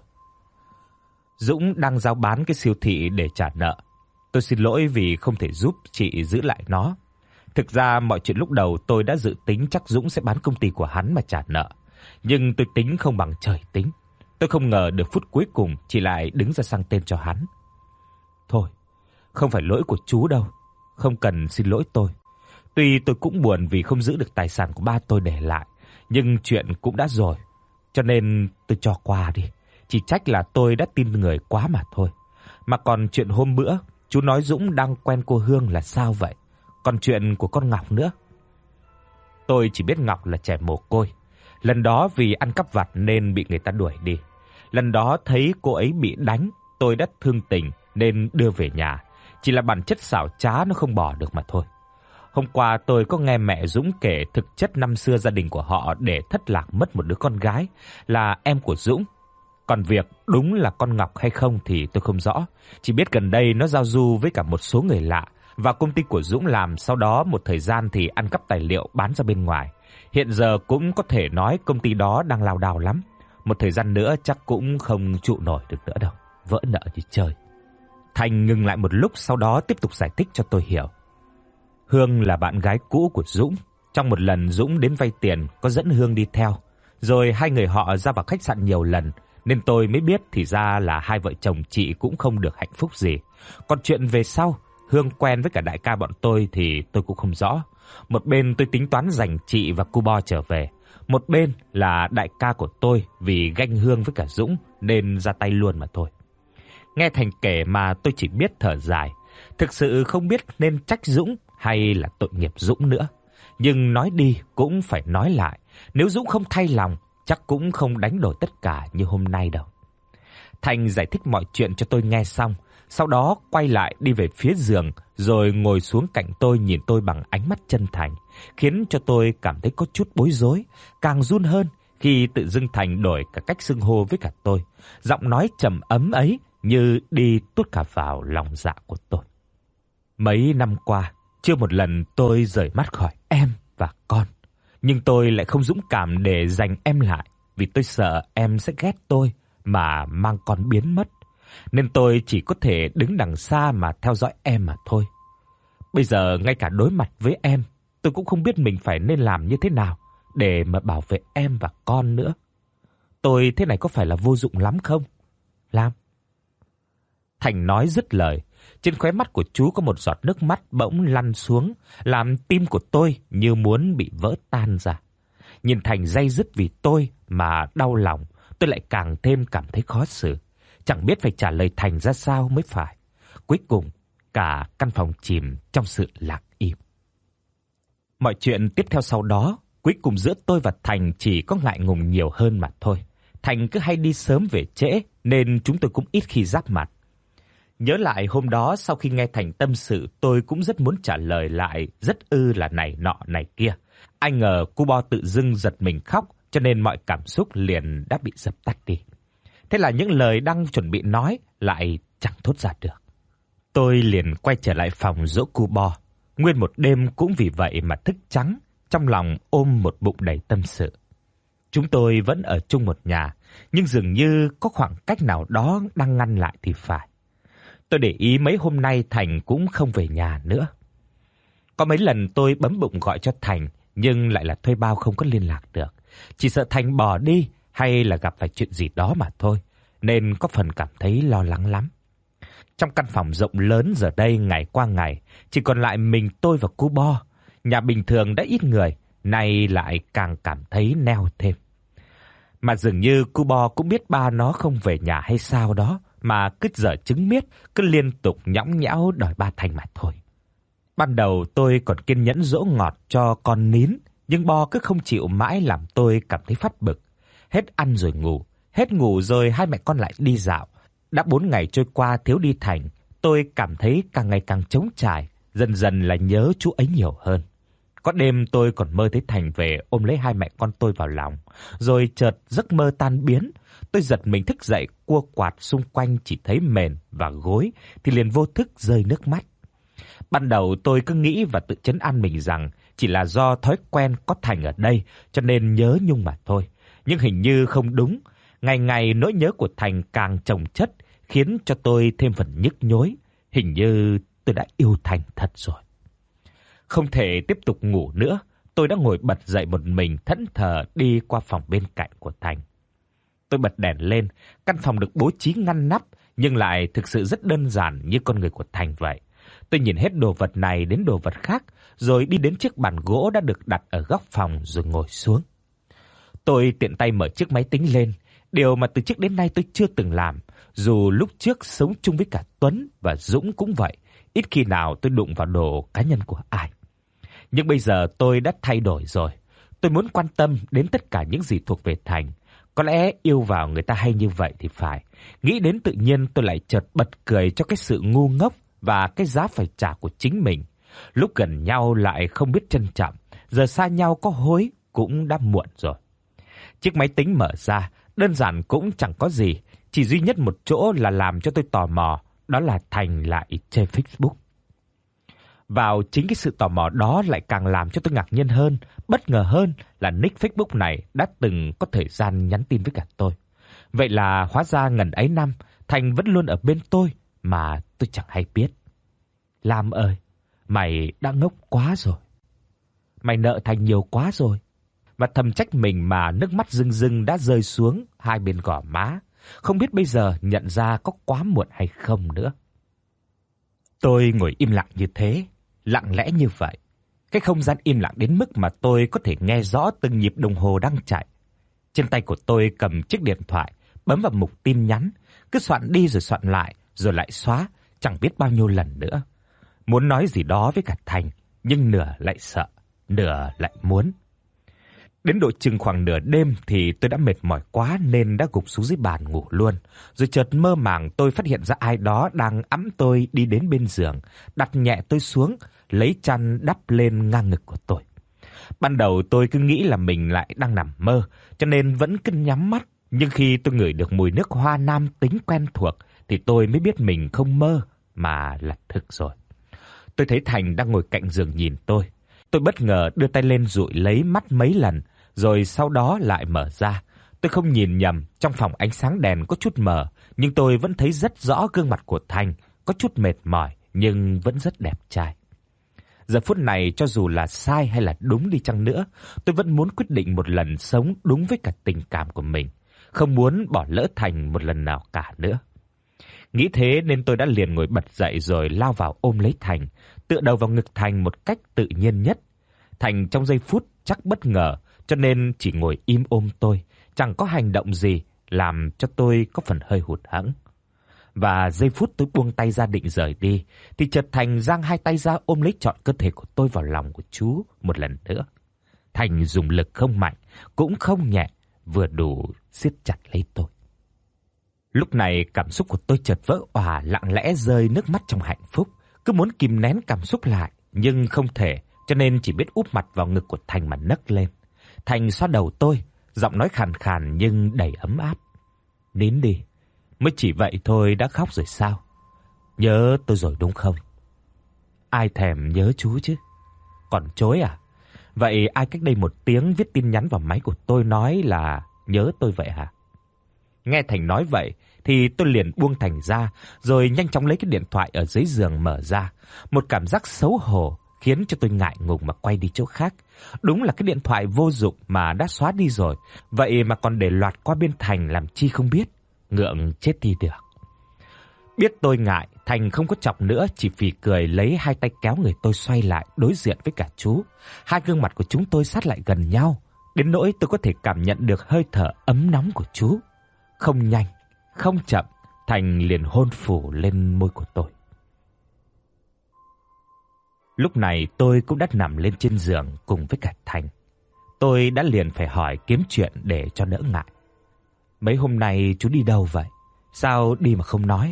Dũng đang giao bán cái siêu thị để trả nợ. Tôi xin lỗi vì không thể giúp chị giữ lại nó. Thực ra mọi chuyện lúc đầu tôi đã dự tính chắc Dũng sẽ bán công ty của hắn mà trả nợ. Nhưng tôi tính không bằng trời tính. Tôi không ngờ được phút cuối cùng chị lại đứng ra sang tên cho hắn. Thôi, không phải lỗi của chú đâu, không cần xin lỗi tôi. Tuy tôi cũng buồn vì không giữ được tài sản của ba tôi để lại, nhưng chuyện cũng đã rồi, cho nên tôi cho qua đi. Chỉ trách là tôi đã tin người quá mà thôi. Mà còn chuyện hôm bữa, chú nói Dũng đang quen cô Hương là sao vậy? Còn chuyện của con Ngọc nữa. Tôi chỉ biết Ngọc là trẻ mồ côi. Lần đó vì ăn cắp vặt nên bị người ta đuổi đi. Lần đó thấy cô ấy bị đánh, tôi đã thương tình nên đưa về nhà. Chỉ là bản chất xảo trá nó không bỏ được mà thôi. Hôm qua tôi có nghe mẹ Dũng kể thực chất năm xưa gia đình của họ để thất lạc mất một đứa con gái là em của Dũng. Còn việc đúng là con Ngọc hay không thì tôi không rõ. Chỉ biết gần đây nó giao du với cả một số người lạ và công ty của Dũng làm, sau đó một thời gian thì ăn cắp tài liệu bán ra bên ngoài. Hiện giờ cũng có thể nói công ty đó đang lao đao lắm. Một thời gian nữa chắc cũng không trụ nổi được nữa đâu. Vỡ nợ như chơi. Thành ngừng lại một lúc, sau đó tiếp tục giải thích cho tôi hiểu. Hương là bạn gái cũ của Dũng. Trong một lần Dũng đến vay tiền có dẫn Hương đi theo. Rồi hai người họ ra vào khách sạn nhiều lần nên tôi mới biết thì ra là hai vợ chồng chị cũng không được hạnh phúc gì. Còn chuyện về sau, Hương quen với cả đại ca bọn tôi thì tôi cũng không rõ. Một bên tôi tính toán giành chị và cu Bo trở về, một bên là đại ca của tôi vì ganh Hương với cả Dũng nên ra tay luôn mà thôi. Nghe Thành kể mà tôi chỉ biết thở dài, thực sự không biết nên trách Dũng hay là tội nghiệp Dũng nữa. Nhưng nói đi cũng phải nói lại, nếu Dũng không thay lòng, chắc cũng không đánh đổi tất cả như hôm nay đâu. Thành giải thích mọi chuyện cho tôi nghe xong, sau đó quay lại đi về phía giường rồi ngồi xuống cạnh tôi nhìn tôi bằng ánh mắt chân thành, khiến cho tôi cảm thấy có chút bối rối, càng run hơn khi tự dưng Thành đổi cả cách xưng hô với cả tôi. Giọng nói trầm ấm ấy như đi tuốt cả vào lòng dạ của tôi. Mấy năm qua, chưa một lần tôi rời mắt khỏi em và con, nhưng tôi lại không dũng cảm để giành em lại, vì tôi sợ em sẽ ghét tôi mà mang con biến mất. Nên tôi chỉ có thể đứng đằng xa mà theo dõi em mà thôi. Bây giờ ngay cả đối mặt với em, tôi cũng không biết mình phải nên làm như thế nào để mà bảo vệ em và con nữa. Tôi thế này có phải là vô dụng lắm không? Lam. Thành nói dứt lời, trên khóe mắt của chú có một giọt nước mắt bỗng lăn xuống, làm tim của tôi như muốn bị vỡ tan ra. Nhìn Thành day dứt vì tôi mà đau lòng, tôi lại càng thêm cảm thấy khó xử. Chẳng biết phải trả lời Thành ra sao mới phải. Cuối cùng, cả căn phòng chìm trong sự lặng im. Mọi chuyện tiếp theo sau đó, cuối cùng giữa tôi và Thành chỉ có ngại ngùng nhiều hơn mà thôi. Thành cứ hay đi sớm về trễ nên chúng tôi cũng ít khi giáp mặt. Nhớ lại hôm đó sau khi nghe Thành tâm sự, tôi cũng rất muốn trả lời lại rất là này nọ này kia. Ai ngờ cu Bo tự dưng giật mình khóc, cho nên mọi cảm xúc liền đã bị dập tắt đi. Thế là những lời đang chuẩn bị nói lại chẳng thốt ra được. Tôi liền quay trở lại phòng dỗ cu Bo. Nguyên một đêm cũng vì vậy mà thức trắng, trong lòng ôm một bụng đầy tâm sự. Chúng tôi vẫn ở chung một nhà, nhưng dường như có khoảng cách nào đó đang ngăn lại thì phải. Tôi để ý mấy hôm nay Thành cũng không về nhà nữa. Có mấy lần tôi bấm bụng gọi cho Thành, nhưng lại là thuê bao không có liên lạc được. Chỉ sợ Thành bỏ đi hay là gặp phải chuyện gì đó mà thôi, nên có phần cảm thấy lo lắng lắm. Trong căn phòng rộng lớn giờ đây ngày qua ngày, chỉ còn lại mình tôi và cu Bo. Nhà bình thường đã ít người, nay lại càng cảm thấy neo thêm. Mà dường như cu Bo cũng biết ba nó không về nhà hay sao đó, mà cứ dở trứng miết, cứ liên tục nhõng nhẽo đòi ba Thành mà thôi. Ban đầu tôi còn kiên nhẫn dỗ ngọt cho con nín, nhưng Bo cứ không chịu mãi làm tôi cảm thấy phát bực. Hết ăn rồi ngủ, hết ngủ rồi hai mẹ con lại đi dạo. Đã 4 ngày trôi qua thiếu đi Thành, tôi cảm thấy càng ngày càng trống trải, dần dần là nhớ chú ấy nhiều hơn. Có đêm tôi còn mơ thấy Thành về ôm lấy hai mẹ con tôi vào lòng, rồi chợt giấc mơ tan biến. Tôi giật mình thức dậy, cua quạt xung quanh chỉ thấy mền và gối thì liền vô thức rơi nước mắt. Ban đầu tôi cứ nghĩ và tự trấn an mình rằng chỉ là do thói quen có Thành ở đây cho nên nhớ nhung mà thôi. Nhưng hình như không đúng, ngày ngày nỗi nhớ của Thành càng chồng chất, khiến cho tôi thêm phần nhức nhối. Hình như tôi đã yêu Thành thật rồi. Không thể tiếp tục ngủ nữa, tôi đã ngồi bật dậy một mình thẫn thờ đi qua phòng bên cạnh của Thành. Tôi bật đèn lên, căn phòng được bố trí ngăn nắp nhưng lại thực sự rất đơn giản như con người của Thành vậy. Tôi nhìn hết đồ vật này đến đồ vật khác, rồi đi đến chiếc bàn gỗ đã được đặt ở góc phòng rồi ngồi xuống. Tôi tiện tay mở chiếc máy tính lên, điều mà từ trước đến nay tôi chưa từng làm, dù lúc trước sống chung với cả Tuấn và Dũng cũng vậy, ít khi nào tôi đụng vào đồ cá nhân của ai. Nhưng bây giờ tôi đã thay đổi rồi, tôi muốn quan tâm đến tất cả những gì thuộc về Thành. Có lẽ yêu vào người ta hay như vậy thì phải. Nghĩ đến tự nhiên tôi lại chợt bật cười cho cái sự ngu ngốc và cái giá phải trả của chính mình. Lúc gần nhau lại không biết trân trọng, giờ xa nhau có hối cũng đã muộn rồi. Chiếc máy tính mở ra, đơn giản cũng chẳng có gì, chỉ duy nhất một chỗ là làm cho tôi tò mò, đó là Thành lại chơi Facebook. Vào chính cái sự tò mò đó lại càng làm cho tôi ngạc nhiên hơn, bất ngờ hơn là nick Facebook này đã từng có thời gian nhắn tin với cả tôi. Vậy là hóa ra ngần ấy năm, Thành vẫn luôn ở bên tôi mà tôi chẳng hay biết. Lam ơi, mày đã ngốc quá rồi. Mày nợ Thành nhiều quá rồi. Và thầm trách mình mà nước mắt rưng rưng đã rơi xuống hai bên gò má. không biết bây giờ nhận ra có quá muộn hay không nữa. Tôi ngồi im lặng như thế, lặng lẽ như vậy. Cái không gian im lặng đến mức mà tôi có thể nghe rõ từng nhịp đồng hồ đang chạy. Trên tay của tôi cầm chiếc điện thoại, bấm vào mục tin nhắn, cứ soạn đi rồi soạn lại, rồi lại xóa, chẳng biết bao nhiêu lần nữa. Muốn nói gì đó với cả Thành, nhưng nửa lại sợ, nửa lại muốn. Đến độ chừng khoảng nửa đêm thì tôi đã mệt mỏi quá nên đã gục xuống dưới bàn ngủ luôn. Rồi chợt mơ màng tôi phát hiện ra ai đó đang ẵm tôi đi đến bên giường, đặt nhẹ tôi xuống, lấy chăn đắp lên ngang ngực của tôi. Ban đầu tôi cứ nghĩ là mình lại đang nằm mơ, cho nên vẫn cứ nhắm mắt. Nhưng khi tôi ngửi được mùi nước hoa nam tính quen thuộc thì tôi mới biết mình không mơ mà là thực rồi. Tôi thấy Thành đang ngồi cạnh giường nhìn tôi. Tôi bất ngờ đưa tay lên dụi lấy mắt mấy lần, rồi sau đó lại mở ra. Tôi không nhìn nhầm, trong phòng ánh sáng đèn có chút mờ, nhưng tôi vẫn thấy rất rõ gương mặt của Thành, có chút mệt mỏi nhưng vẫn rất đẹp trai. Giờ phút này cho dù là sai hay là đúng đi chăng nữa, tôi vẫn muốn quyết định một lần sống đúng với cả tình cảm của mình, không muốn bỏ lỡ Thành một lần nào cả nữa. Nghĩ thế nên tôi đã liền ngồi bật dậy rồi lao vào ôm lấy Thành, tựa đầu vào ngực Thành một cách tự nhiên nhất. Thành trong giây phút chắc bất ngờ, cho nên chỉ ngồi im ôm tôi, chẳng có hành động gì làm cho tôi có phần hơi hụt hẫng. Và giây phút tôi buông tay ra định rời đi, thì chợt Thành giang hai tay ra ôm lấy trọn cơ thể của tôi vào lòng của chú một lần nữa. Thành dùng lực không mạnh, cũng không nhẹ, vừa đủ siết chặt lấy tôi. Lúc này cảm xúc của tôi chợt vỡ òa, lặng lẽ rơi nước mắt trong hạnh phúc, cứ muốn kìm nén cảm xúc lại nhưng không thể, cho nên chỉ biết úp mặt vào ngực của Thành mà nấc lên. Thành xoa đầu tôi, giọng nói khàn khàn nhưng đầy ấm áp. Nín đi, mới chỉ vậy thôi đã khóc rồi sao? Nhớ tôi rồi đúng không? Ai thèm nhớ chú chứ? Còn chối à? Vậy ai cách đây 1 tiếng viết tin nhắn vào máy của tôi nói là nhớ tôi vậy hả? Nghe Thành nói vậy thì tôi liền buông Thành ra, rồi nhanh chóng lấy cái điện thoại ở dưới giường mở ra. Một cảm giác xấu hổ khiến cho tôi ngại ngùng mà quay đi chỗ khác. Đúng là cái điện thoại vô dụng mà đã xóa đi rồi, vậy mà còn để loạt qua bên Thành làm chi không biết. Ngượng chết đi được. Biết tôi ngại, Thành không có chọc nữa, chỉ phì cười lấy hai tay kéo người tôi xoay lại đối diện với cả chú. Hai gương mặt của chúng tôi sát lại gần nhau, đến nỗi tôi có thể cảm nhận được hơi thở ấm nóng của chú. Không nhanh, không chậm, Thành liền hôn phủ lên môi của tôi. Lúc này tôi cũng đã nằm lên trên giường cùng với cả Thành. Tôi đã liền phải hỏi kiếm chuyện để cho đỡ ngại. Mấy hôm nay chú đi đâu vậy? Sao đi mà không nói?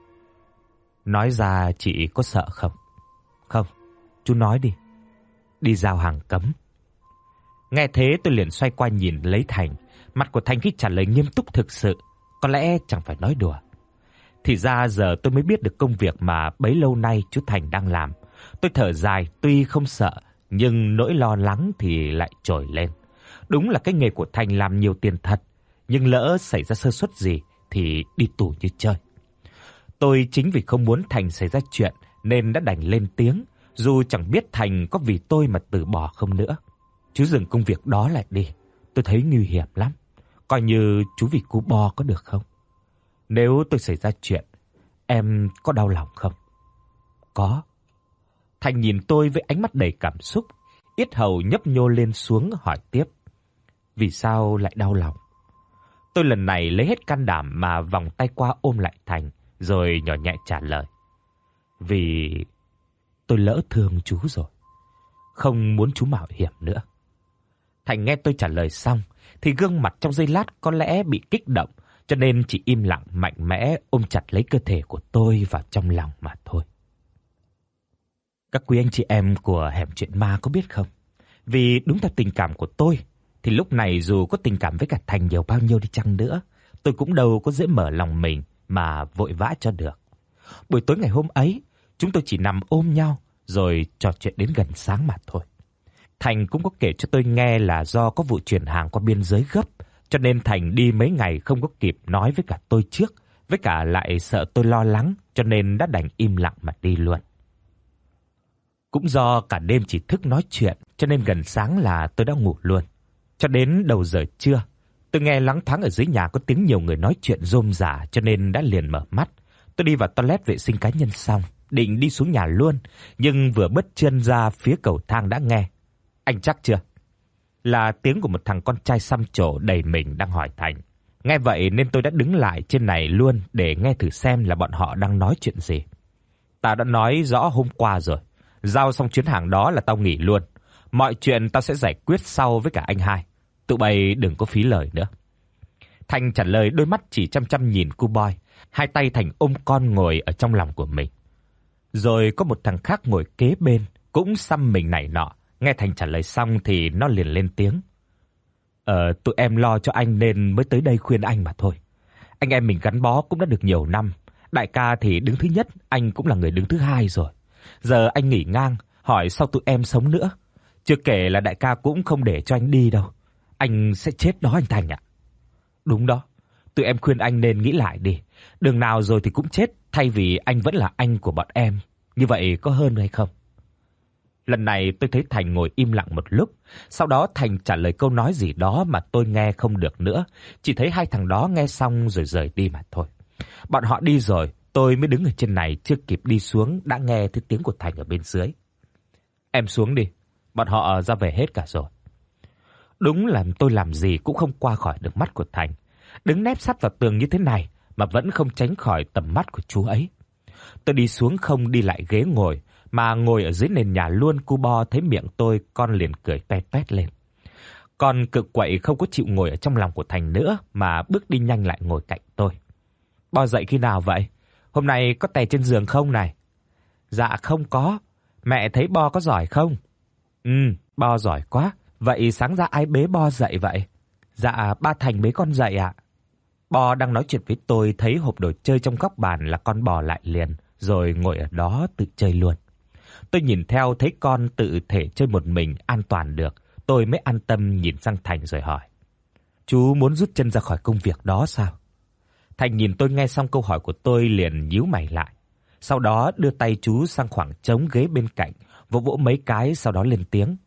Nói ra chị có sợ không? Không, chú nói đi. Đi giao hàng cấm. Nghe thế tôi liền xoay qua nhìn lấy Thành. Mặt của Thành khi trả lời nghiêm túc thực sự, có lẽ chẳng phải nói đùa. Thì ra giờ tôi mới biết được công việc mà bấy lâu nay chú Thành đang làm. Tôi thở dài, tuy không sợ, nhưng nỗi lo lắng thì lại trồi lên. Đúng là cái nghề của Thành làm nhiều tiền thật, nhưng lỡ xảy ra sơ suất gì thì đi tù như chơi. Tôi chính vì không muốn Thành xảy ra chuyện nên đã đành lên tiếng, dù chẳng biết Thành có vì tôi mà từ bỏ không nữa. Chú dừng công việc đó lại đi, tôi thấy nguy hiểm lắm. Coi như chú vì cu bo có được không? Nếu tôi xảy ra chuyện, em có đau lòng không? Có. Thành nhìn tôi với ánh mắt đầy cảm xúc, yết hầu nhấp nhô lên xuống hỏi tiếp. Vì sao lại đau lòng? Tôi lần này lấy hết can đảm mà vòng tay qua ôm lại Thành, rồi nhỏ nhẹ trả lời. Vì tôi lỡ thương chú rồi, không muốn chú mạo hiểm nữa. Thành nghe tôi trả lời xong, thì gương mặt trong giây lát có lẽ bị kích động, cho nên chỉ im lặng mạnh mẽ ôm chặt lấy cơ thể của tôi vào trong lòng mà thôi. Các quý anh chị em của Hẻm Chuyện Ma có biết không? Vì đúng theo tình cảm của tôi, thì lúc này dù có tình cảm với cả Thành nhiều bao nhiêu đi chăng nữa, tôi cũng đâu có dễ mở lòng mình mà vội vã cho được. Buổi tối ngày hôm ấy, chúng tôi chỉ nằm ôm nhau rồi trò chuyện đến gần sáng mà thôi. Thành cũng có kể cho tôi nghe là do có vụ chuyển hàng qua biên giới gấp, cho nên Thành đi mấy ngày không có kịp nói với cả tôi trước, với cả lại sợ tôi lo lắng, cho nên đã đành im lặng mà đi luôn. Cũng do cả đêm chỉ thức nói chuyện, cho nên gần sáng là tôi đã ngủ luôn. Cho đến đầu giờ trưa, Tôi nghe loáng thoáng ở dưới nhà có tiếng nhiều người nói chuyện rôm rả cho nên đã liền mở mắt. Tôi đi vào toilet vệ sinh cá nhân xong, định đi xuống nhà luôn, nhưng vừa bước chân ra phía cầu thang đã nghe. Anh chắc chưa? Là tiếng của một thằng con trai xăm trổ đầy mình đang hỏi Thành. Nghe vậy nên tôi đã đứng lại trên này luôn để nghe thử xem là bọn họ đang nói chuyện gì. Tao đã nói rõ hôm qua rồi, giao xong chuyến hàng đó là tao nghỉ luôn. Mọi chuyện tao sẽ giải quyết sau với cả anh hai. Tụi bay đừng có phí lời nữa. Thành trả lời, đôi mắt chỉ chăm chăm nhìn cu boy, hai tay Thành ôm con ngồi ở trong lòng của mình. Rồi có một thằng khác ngồi kế bên, cũng xăm mình này nọ. Nghe Thành trả lời xong thì nó liền lên tiếng. Tụi em lo cho anh nên mới tới đây khuyên anh mà thôi. Anh em mình gắn bó cũng đã được nhiều năm. Đại ca thì đứng thứ nhất, anh cũng là người đứng thứ hai rồi. Giờ anh nghỉ ngang, hỏi sao tụi em sống nữa. Chưa kể là đại ca cũng không để cho anh đi đâu. Anh sẽ chết đó anh Thành ạ. Đúng đó, tụi em khuyên anh nên nghĩ lại đi. Đường nào rồi thì cũng chết, thay vì anh vẫn là anh của bọn em. Như vậy có hơn hay không? Lần này tôi thấy Thành ngồi im lặng một lúc, sau đó Thành trả lời câu nói gì đó mà tôi nghe không được nữa, chỉ thấy hai thằng đó nghe xong rồi rời đi mà thôi. Bọn họ đi rồi, tôi mới đứng ở trên này chưa kịp đi xuống đã nghe thấy tiếng của Thành ở bên dưới. Em xuống đi, bọn họ ra về hết cả rồi. Đúng là tôi làm gì cũng không qua khỏi được mắt của Thành, đứng nép sát vào tường như thế này mà vẫn không tránh khỏi tầm mắt của chú ấy. Tôi đi xuống không đi lại ghế ngồi, mà ngồi ở dưới nền nhà luôn. Cu Bo thấy miệng tôi, con liền cười toét toét lên. Con cực quậy không có chịu ngồi ở trong lòng của Thành nữa mà bước đi nhanh lại ngồi cạnh tôi. Bo dậy khi nào vậy? Hôm nay có tè trên giường không này? Dạ không có. Mẹ thấy Bo có giỏi không? Bo giỏi quá. Vậy sáng ra ai bế Bo dậy vậy? Dạ ba Thành bế con dậy ạ. Bo đang nói chuyện với tôi, thấy hộp đồ chơi trong góc bàn là con bò lại liền, rồi ngồi ở đó tự chơi luôn. Tôi nhìn theo thấy con tự thể chơi một mình an toàn được, tôi mới an tâm nhìn sang Thành rồi hỏi. Chú muốn rút chân ra khỏi công việc đó sao? Thành nhìn tôi nghe xong câu hỏi của tôi liền nhíu mày lại. Sau đó đưa tay chú sang khoảng trống ghế bên cạnh, vỗ vỗ mấy cái sau đó lên tiếng.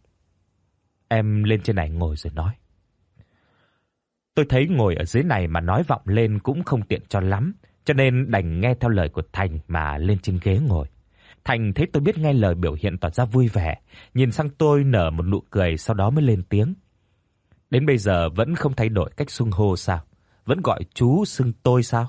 Em lên trên này ngồi rồi nói. Tôi thấy ngồi ở dưới này mà nói vọng lên cũng không tiện cho lắm, cho nên đành nghe theo lời của Thành mà lên trên ghế ngồi. Thành thấy tôi biết nghe lời biểu hiện tỏ ra vui vẻ, nhìn sang tôi nở một nụ cười sau đó mới lên tiếng. Đến bây giờ vẫn không thay đổi cách xưng hô sao? Vẫn gọi chú xưng tôi sao?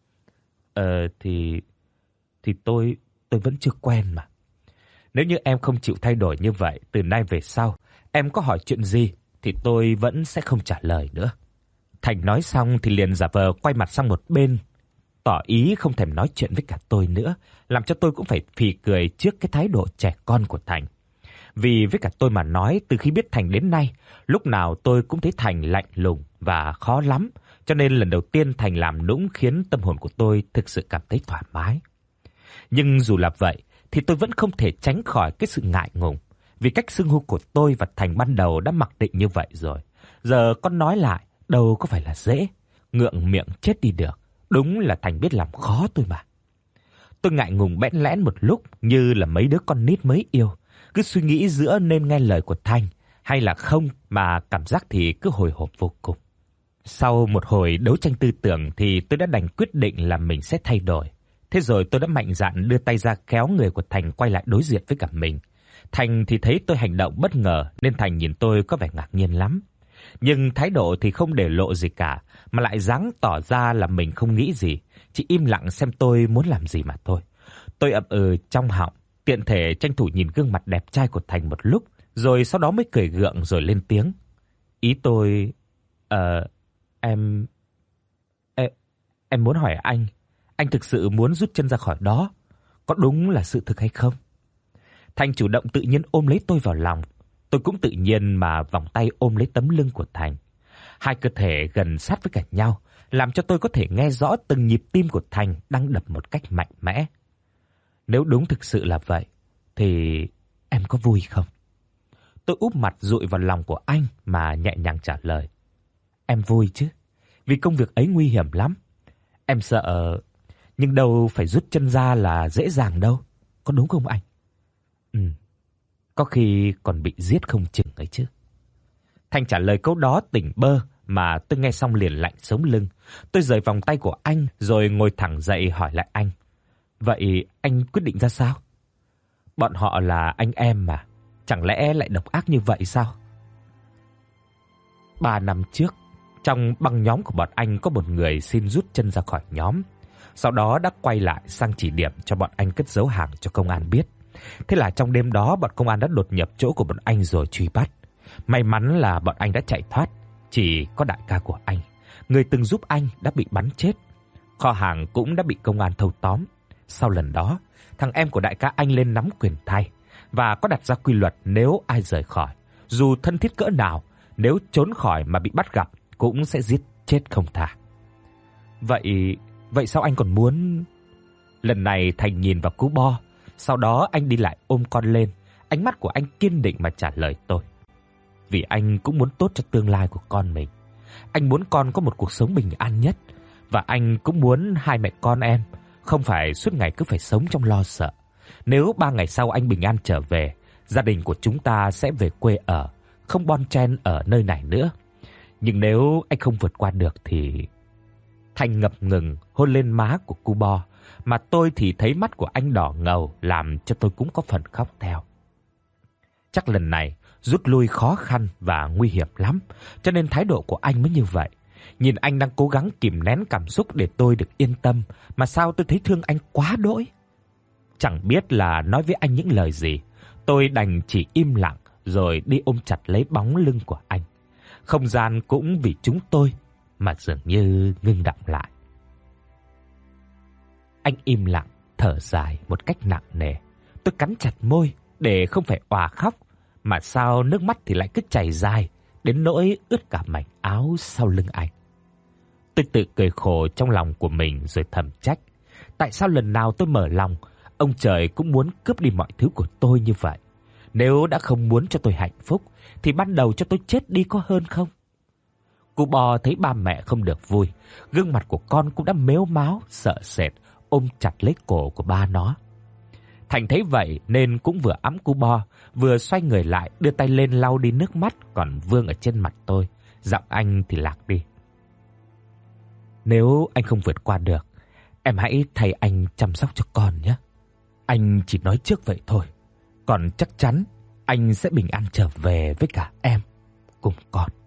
Thì tôi vẫn chưa quen mà. Nếu như em không chịu thay đổi như vậy, từ nay về sau, em có hỏi chuyện gì thì tôi vẫn sẽ không trả lời nữa. Thành nói xong thì liền giả vờ quay mặt sang một bên, tỏ ý không thèm nói chuyện với cả tôi nữa, làm cho tôi cũng phải phì cười trước cái thái độ trẻ con của Thành. Vì với cả tôi mà nói, từ khi biết Thành đến nay, lúc nào tôi cũng thấy Thành lạnh lùng và khó lắm, cho nên lần đầu tiên Thành làm nũng khiến tâm hồn của tôi thực sự cảm thấy thoải mái. Nhưng dù là vậy, thì tôi vẫn không thể tránh khỏi cái sự ngại ngùng, vì cách xưng hô của tôi và Thành ban đầu đã mặc định như vậy rồi. Giờ con nói lại, đâu có phải là dễ, ngượng miệng chết đi được. Đúng là Thành biết làm khó tôi mà. Tôi ngại ngùng bẽn lẽn một lúc như là mấy đứa con nít mới yêu, cứ suy nghĩ giữa nên nghe lời của Thành hay là không mà cảm giác thì cứ hồi hộp vô cùng. Sau một hồi đấu tranh tư tưởng thì tôi đã đành quyết định là mình sẽ thay đổi. Thế rồi tôi đã mạnh dạn đưa tay ra kéo người của Thành quay lại đối diện với cả mình. Thành thì thấy tôi hành động bất ngờ nên Thành nhìn tôi có vẻ ngạc nhiên lắm. Nhưng thái độ thì không để lộ gì cả, mà lại dáng tỏ ra là mình không nghĩ gì, chỉ im lặng xem tôi muốn làm gì mà thôi. Tôi ậm ừ trong họng, tiện thể tranh thủ nhìn gương mặt đẹp trai của Thành một lúc, rồi sau đó mới cười gượng rồi lên tiếng. Ý tôi, em muốn hỏi anh thực sự muốn rút chân ra khỏi đó, có đúng là sự thực hay không? Thành chủ động tự nhiên ôm lấy tôi vào lòng. Tôi cũng tự nhiên mà vòng tay ôm lấy tấm lưng của Thành. Hai cơ thể gần sát với cả nhau, làm cho tôi có thể nghe rõ từng nhịp tim của Thành đang đập một cách mạnh mẽ. Nếu đúng thực sự là vậy, thì em có vui không? Tôi úp mặt dụi vào lòng của anh mà nhẹ nhàng trả lời. Em vui chứ, vì công việc ấy nguy hiểm lắm. Em sợ, nhưng đâu phải rút chân ra là dễ dàng đâu, có đúng không anh? Có khi còn bị giết không chừng ấy chứ. Thành trả lời câu đó tỉnh bơ mà tôi nghe xong liền lạnh sống lưng. Tôi rời vòng tay của anh rồi ngồi thẳng dậy hỏi lại anh. Vậy anh quyết định ra sao? Bọn họ là anh em mà, chẳng lẽ lại độc ác như vậy sao? 3 năm trước, trong băng nhóm của bọn anh có một người xin rút chân ra khỏi nhóm. Sau đó đã quay lại sang chỉ điểm cho bọn anh cất giấu hàng cho công an biết. Thế là trong đêm đó bọn công an đã đột nhập chỗ của bọn anh rồi truy bắt. May mắn là bọn anh đã chạy thoát, chỉ có đại ca của anh, người từng giúp anh, đã bị bắn chết. Kho hàng cũng đã bị công an thâu tóm. Sau lần đó, thằng em của đại ca anh lên nắm quyền thay và có đặt ra quy luật nếu ai rời khỏi, dù thân thiết cỡ nào, nếu trốn khỏi mà bị bắt gặp cũng sẽ giết chết không tha. Vậy sao anh còn muốn? Lần này Thành nhìn vào Cú Bo, sau đó anh đi lại ôm con lên, ánh mắt của anh kiên định mà trả lời tôi. Vì anh cũng muốn tốt cho tương lai của con mình. Anh muốn con có một cuộc sống bình an nhất, và anh cũng muốn hai mẹ con em không phải suốt ngày cứ phải sống trong lo sợ. Nếu 3 ngày sau anh bình an trở về, gia đình của chúng ta sẽ về quê ở, không bon chen ở nơi này nữa. Nhưng nếu anh không vượt qua được thì... Thành ngập ngừng hôn lên má của Cú Bo, mà tôi thì thấy mắt của anh đỏ ngầu, làm cho tôi cũng có phần khóc theo. Chắc lần này rút lui khó khăn và nguy hiểm lắm, cho nên thái độ của anh mới như vậy. Nhìn anh đang cố gắng kìm nén cảm xúc để tôi được yên tâm, mà sao tôi thấy thương anh quá đỗi. Chẳng biết là nói với anh những lời gì, tôi đành chỉ im lặng rồi đi ôm chặt lấy bóng lưng của anh. Không gian cũng vì chúng tôi mà dường như ngưng đọng lại. Anh im lặng, thở dài một cách nặng nề. Tôi cắn chặt môi để không phải òa khóc, mà sao nước mắt thì lại cứ chảy dài đến nỗi ướt cả mảnh áo sau lưng anh. Tôi tự cười khổ trong lòng của mình rồi thầm trách. Tại sao lần nào tôi mở lòng, ông trời cũng muốn cướp đi mọi thứ của tôi như vậy? Nếu đã không muốn cho tôi hạnh phúc, thì ban đầu cho tôi chết đi có hơn không? Cú Bo thấy ba mẹ không được vui, gương mặt của con cũng đã mếu máo, sợ sệt, ôm chặt lấy cổ của ba nó. Thành thấy vậy nên cũng vừa ẵm Cú Bo, vừa xoay người lại đưa tay lên lau đi nước mắt còn vương ở trên mặt tôi. Giọng anh thì lạc đi. Nếu anh không vượt qua được, em hãy thay anh chăm sóc cho con nhé. Anh chỉ nói trước vậy thôi, còn chắc chắn anh sẽ bình an trở về với cả em cùng con.